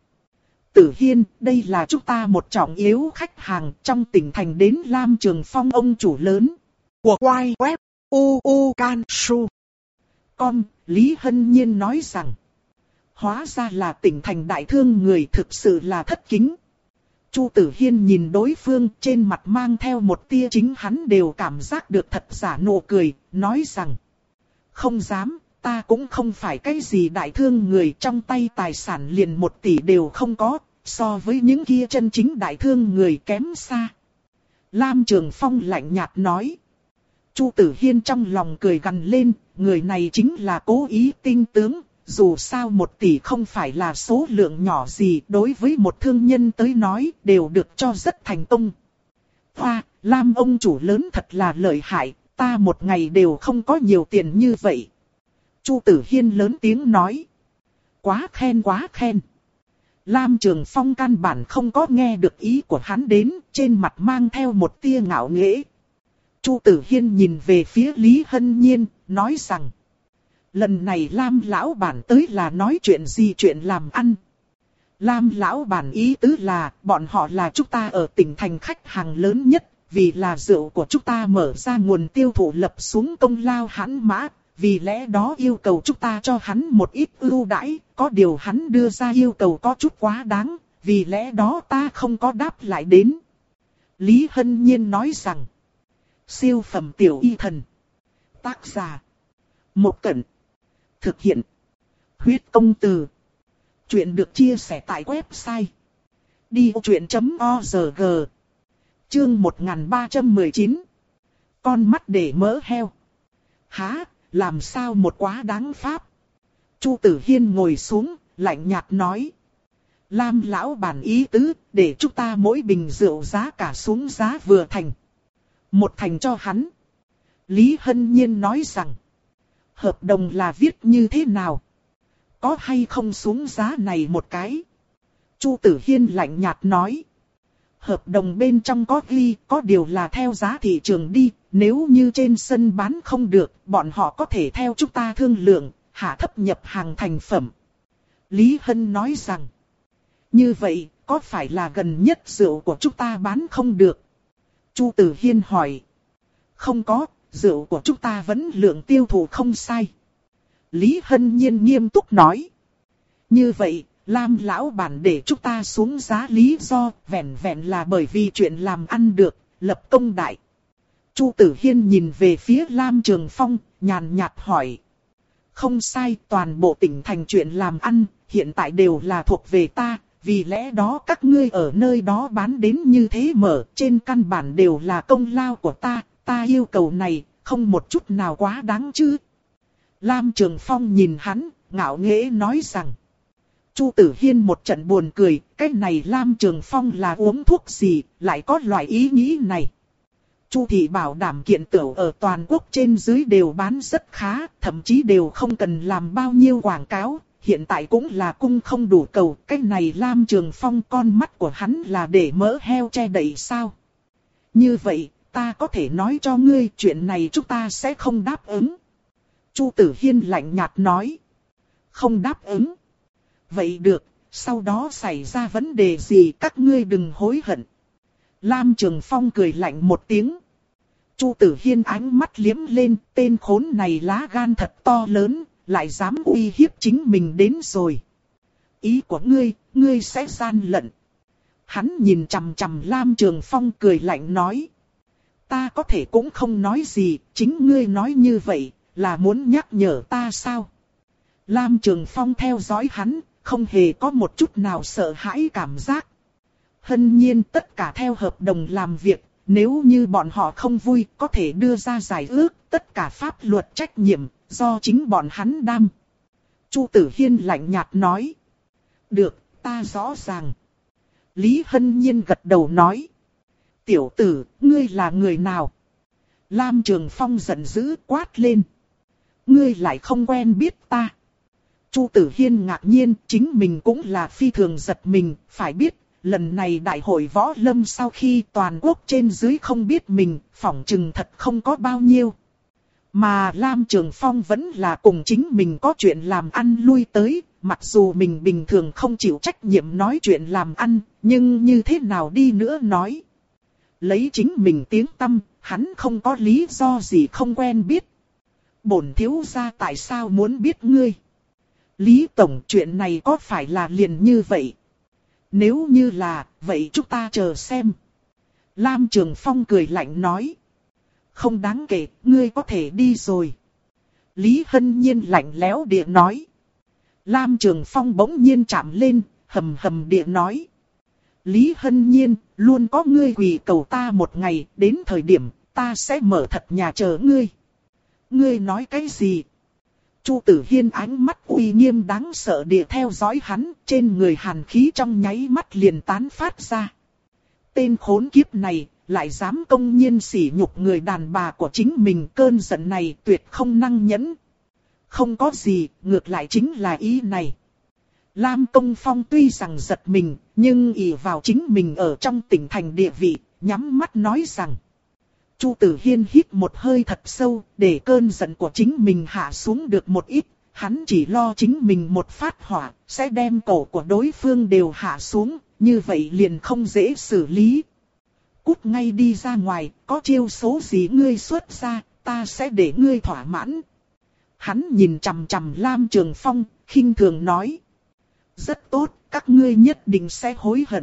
Tử Hiên, đây là chúng ta một trọng yếu khách hàng trong tỉnh thành đến Lam Trường Phong ông chủ lớn. Của Quai Web, u u can su. Com, Lý Hân Nhiên nói rằng. Hóa ra là tỉnh thành đại thương người, thực sự là thất kính. Chu Tử Hiên nhìn đối phương, trên mặt mang theo một tia chính hắn đều cảm giác được thật giả nụ cười, nói rằng. Không dám, ta cũng không phải cái gì đại thương người, trong tay tài sản liền một tỷ đều không có, so với những kia chân chính đại thương người kém xa. Lam Trường Phong lạnh nhạt nói. Chu Tử Hiên trong lòng cười gằn lên, người này chính là cố ý tinh tướng. Dù sao một tỷ không phải là số lượng nhỏ gì, đối với một thương nhân tới nói đều được cho rất thành công. Hoa, Lam ông chủ lớn thật là lợi hại, ta một ngày đều không có nhiều tiền như vậy. Chu Tử Hiên lớn tiếng nói. Quá khen quá khen. Lam Trường Phong căn bản không có nghe được ý của hắn đến, trên mặt mang theo một tia ngạo nghễ. Chu Tử Hiên nhìn về phía Lý Hân Nhiên, nói rằng. Lần này Lam lão bản tới là nói chuyện gì chuyện làm ăn. Lam lão bản ý tứ là bọn họ là chúng ta ở tỉnh thành khách hàng lớn nhất, vì là rượu của chúng ta mở ra nguồn tiêu thụ lập xuống công lao hắn mã, vì lẽ đó yêu cầu chúng ta cho hắn một ít ưu đãi, có điều hắn đưa ra yêu cầu có chút quá đáng, vì lẽ đó ta không có đáp lại đến. Lý Hân Nhiên nói rằng, siêu phẩm tiểu y thần, tác giả, Một Cẩn. Thực hiện. Huyết công từ. Chuyện được chia sẻ tại website. đi ô chuyện chấm org. Chương một nghìn ba trăm mười chín. Con mắt để mỡ heo. Hả, làm sao một quá đáng pháp. Chu Tử Hiên ngồi xuống, lạnh nhạt nói. Lam lão bản ý tứ, để chúng ta mỗi bình rượu giá cả xuống giá vừa thành. Một thành cho hắn. Lý Hân Nhiên nói rằng. Hợp đồng là viết như thế nào? Có hay không xuống giá này một cái? Chu Tử Hiên lạnh nhạt nói. Hợp đồng bên trong có ghi, có điều là theo giá thị trường đi. Nếu như trên sân bán không được, bọn họ có thể theo chúng ta thương lượng, hạ thấp nhập hàng thành phẩm. Lý Hân nói rằng. Như vậy, có phải là gần nhất rượu của chúng ta bán không được? Chu Tử Hiên hỏi. Không có. Rượu của chúng ta vẫn lượng tiêu thụ không sai. Lý Hân Nhiên nghiêm túc nói. Như vậy, Lam lão bản để chúng ta xuống giá lý do, vẹn vẹn là bởi vì chuyện làm ăn được, lập công đại. Chu Tử Hiên nhìn về phía Lam Trường Phong, nhàn nhạt hỏi. Không sai, toàn bộ tỉnh thành chuyện làm ăn, hiện tại đều là thuộc về ta, vì lẽ đó các ngươi ở nơi đó bán đến như thế mở, trên căn bản đều là công lao của ta. Ta yêu cầu này, không một chút nào quá đáng chứ. Lam Trường Phong nhìn hắn, ngạo nghễ nói rằng. Chu Tử Hiên một trận buồn cười, cái này Lam Trường Phong là uống thuốc gì, lại có loại ý nghĩ này. Chu thị bảo đảm kiện tửu ở toàn quốc trên dưới đều bán rất khá, thậm chí đều không cần làm bao nhiêu quảng cáo, hiện tại cũng là cung không đủ cầu. Cái này Lam Trường Phong con mắt của hắn là để mỡ heo che đậy sao? Như vậy, ta có thể nói cho ngươi chuyện này chúng ta sẽ không đáp ứng. Chu Tử Hiên lạnh nhạt nói. Không đáp ứng. Vậy được, sau đó xảy ra vấn đề gì các ngươi đừng hối hận. Lam Trường Phong cười lạnh một tiếng. Chu Tử Hiên ánh mắt liếm lên, tên khốn này lá gan thật to lớn, lại dám uy hiếp chính mình đến rồi. Ý của ngươi, ngươi sẽ gian lận. Hắn nhìn chằm chằm Lam Trường Phong cười lạnh nói. Ta có thể cũng không nói gì, chính ngươi nói như vậy, là muốn nhắc nhở ta sao? Lam Trường Phong theo dõi hắn, không hề có một chút nào sợ hãi cảm giác. Hân nhiên tất cả theo hợp đồng làm việc, nếu như bọn họ không vui có thể đưa ra giải ước, tất cả pháp luật trách nhiệm, do chính bọn hắn đam. Chu Tử Hiên lạnh nhạt nói. Được, ta rõ ràng. Lý Hân Nhiên gật đầu nói. Tiểu tử, ngươi là người nào? Lam Trường Phong giận dữ quát lên. Ngươi lại không quen biết ta. Chu Tử Hiên ngạc nhiên, chính mình cũng là phi thường giật mình, phải biết, lần này đại hội võ lâm sau khi toàn quốc trên dưới không biết mình, phỏng chừng thật không có bao nhiêu. Mà Lam Trường Phong vẫn là cùng chính mình có chuyện làm ăn lui tới, mặc dù mình bình thường không chịu trách nhiệm nói chuyện làm ăn, nhưng như thế nào đi nữa nói. Lấy chính mình tiếng tăm, hắn không có lý do gì không quen biết. Bổn thiếu gia tại sao muốn biết ngươi? Lý Tổng, chuyện này có phải là liền như vậy? Nếu như là, vậy chúng ta chờ xem. Lam Trường Phong cười lạnh nói. Không đáng kể, ngươi có thể đi rồi. Lý Hân Nhiên lạnh lẽo địa nói. Lam Trường Phong bỗng nhiên chạm lên, hầm hầm địa nói. Lý Hân Nhiên, luôn có ngươi quỳ cầu ta một ngày, đến thời điểm, ta sẽ mở thật nhà chờ ngươi. Ngươi nói cái gì? Chu Tử Hiên ánh mắt uy nghiêm đáng sợ địa theo dõi hắn, trên người hàn khí trong nháy mắt liền tán phát ra. Tên khốn kiếp này, lại dám công nhiên sỉ nhục người đàn bà của chính mình, cơn giận này tuyệt không năng nhẫn. Không có gì, ngược lại chính là ý này. Lam Công Phong tuy rằng giật mình, nhưng ỷ vào chính mình ở trong tỉnh thành địa vị, nhắm mắt nói rằng. Chu Tử Hiên hít một hơi thật sâu, để cơn giận của chính mình hạ xuống được một ít. Hắn chỉ lo chính mình một phát hỏa, sẽ đem cổ của đối phương đều hạ xuống, như vậy liền không dễ xử lý. Cút ngay đi ra ngoài, có chiêu số gì ngươi xuất ra, ta sẽ để ngươi thỏa mãn. Hắn nhìn chằm chằm Lam Trường Phong, khinh thường nói. Rất tốt, các ngươi nhất định sẽ hối hận.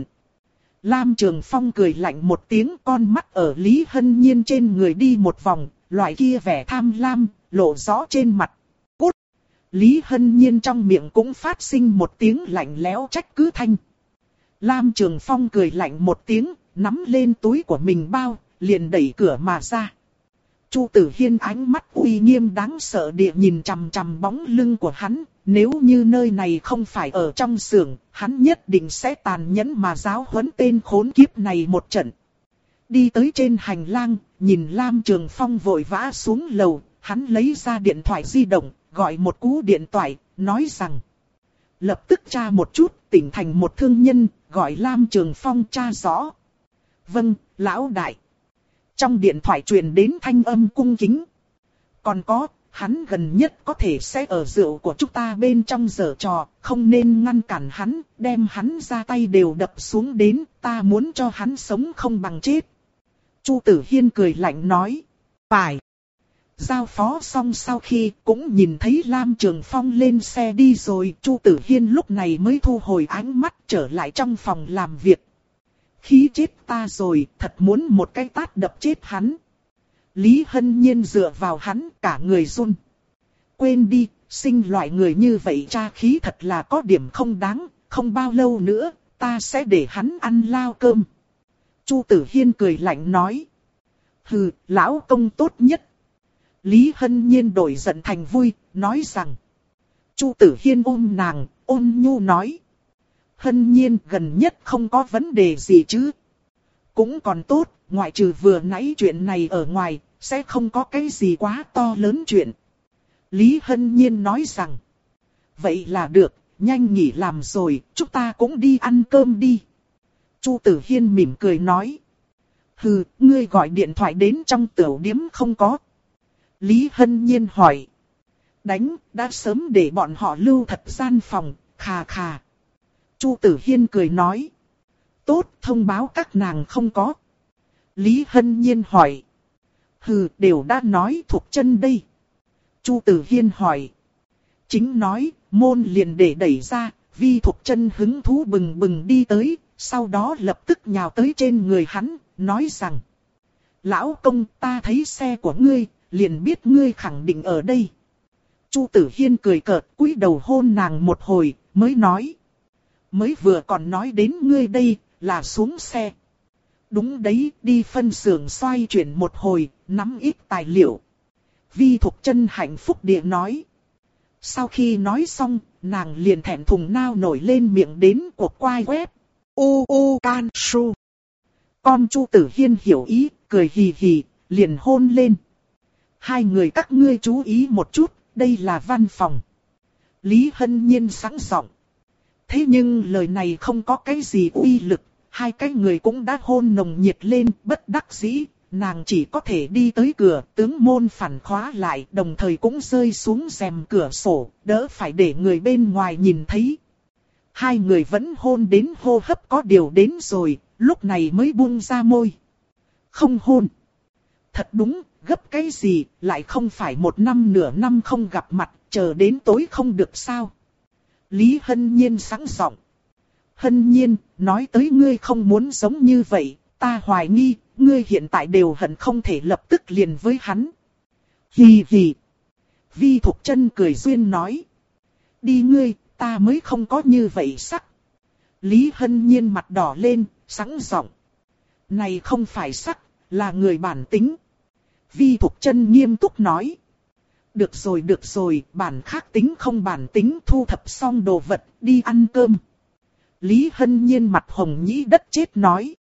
Lam Trường Phong cười lạnh một tiếng, con mắt ở Lý Hân Nhiên trên người đi một vòng, loại kia vẻ tham lam, lộ rõ trên mặt. Cút! Lý Hân Nhiên trong miệng cũng phát sinh một tiếng lạnh lẽo trách cứ thanh. Lam Trường Phong cười lạnh một tiếng, nắm lên túi của mình bao, liền đẩy cửa mà ra. Chu Tử Hiên ánh mắt uy nghiêm đáng sợ địa nhìn chằm chằm bóng lưng của hắn. Nếu như nơi này không phải ở trong xưởng, hắn nhất định sẽ tàn nhẫn mà giáo huấn tên khốn kiếp này một trận. Đi tới trên hành lang, nhìn Lam Trường Phong vội vã xuống lầu, hắn lấy ra điện thoại di động, gọi một cú điện thoại, nói rằng. Lập tức tra một chút, tỉnh thành một thương nhân, gọi Lam Trường Phong tra rõ. Vâng, lão đại. Trong điện thoại truyền đến thanh âm cung kính. Còn có, hắn gần nhất có thể sẽ ở rượu của chúng ta bên trong giở trò, không nên ngăn cản hắn, đem hắn ra tay đều đập xuống đến, ta muốn cho hắn sống không bằng chết. Chu Tử Hiên cười lạnh nói. Phải. Giao phó xong sau khi cũng nhìn thấy Lam Trường Phong lên xe đi rồi, Chu Tử Hiên lúc này mới thu hồi ánh mắt trở lại trong phòng làm việc. Khí chết ta rồi, thật muốn một cái tát đập chết hắn. Lý Hân Nhiên dựa vào hắn cả người run. Quên đi, sinh loại người như vậy cha khí thật là có điểm không đáng, không bao lâu nữa, ta sẽ để hắn ăn lao cơm. Chu Tử Hiên cười lạnh nói. Hừ, lão công tốt nhất. Lý Hân Nhiên đổi giận thành vui, nói rằng. Chu Tử Hiên ôm nàng, ôn nhu nói. Hân Nhiên gần nhất không có vấn đề gì chứ. Cũng còn tốt, ngoại trừ vừa nãy chuyện này ở ngoài, sẽ không có cái gì quá to lớn chuyện. Lý Hân Nhiên nói rằng. Vậy là được, nhanh nghỉ làm rồi, chúng ta cũng đi ăn cơm đi. Chu Tử Hiên mỉm cười nói. Hừ, ngươi gọi điện thoại đến trong tiểu điếm không có? Lý Hân Nhiên hỏi. Đánh, đã sớm để bọn họ lưu thật gian phòng, khà khà. Chu Tử Hiên cười nói. Tốt, thông báo các nàng không có. Lý Hân Nhiên hỏi. Hừ, đều đã nói Thục Chân đây. Chu Tử Hiên hỏi. Chính nói, môn liền để đẩy ra, Vi Thục Chân hứng thú bừng bừng đi tới, sau đó lập tức nhào tới trên người hắn, nói rằng. Lão công, ta thấy xe của ngươi, liền biết ngươi khẳng định ở đây. Chu Tử Hiên cười cợt, cúi đầu hôn nàng một hồi, mới nói. Mới vừa còn nói đến ngươi đây, là xuống xe. Đúng đấy, đi phân xưởng xoay chuyển một hồi, nắm ít tài liệu. Vi Thục Chân hạnh phúc địa nói. Sau khi nói xong, nàng liền thẹn thùng nao nổi lên miệng đến cuộc quay web. U U Can Su. Con Chu Tử Hiên hiểu ý, cười hì hì, liền hôn lên. Hai người các ngươi chú ý một chút, đây là văn phòng. Lý Hân Nhiên sẵn giọng. Thế nhưng lời này không có cái gì uy lực, hai cái người cũng đã hôn nồng nhiệt lên, bất đắc dĩ, nàng chỉ có thể đi tới cửa, tướng môn phản khóa lại, đồng thời cũng rơi xuống rèm cửa sổ, đỡ phải để người bên ngoài nhìn thấy. Hai người vẫn hôn đến hô hấp có điều đến rồi, lúc này mới buông ra môi. Không hôn. Thật đúng, gấp cái gì, lại không phải một năm nửa năm không gặp mặt, chờ đến tối không được sao. Lý Hân Nhiên sẵn giọng. Hân Nhiên, nói tới ngươi không muốn giống như vậy, ta hoài nghi, ngươi hiện tại đều hận không thể lập tức liền với hắn. Hì hì. Vi Thục Chân cười duyên nói. Đi ngươi, ta mới không có như vậy sắc. Lý Hân Nhiên mặt đỏ lên, sẵn giọng. Này không phải sắc, là người bản tính. Vi Thục Chân nghiêm túc nói. Được rồi được rồi, bản khác tính không bản tính, thu thập xong đồ vật, đi ăn cơm. Lý Hân Nhiên mặt hồng nhĩ đất chết nói.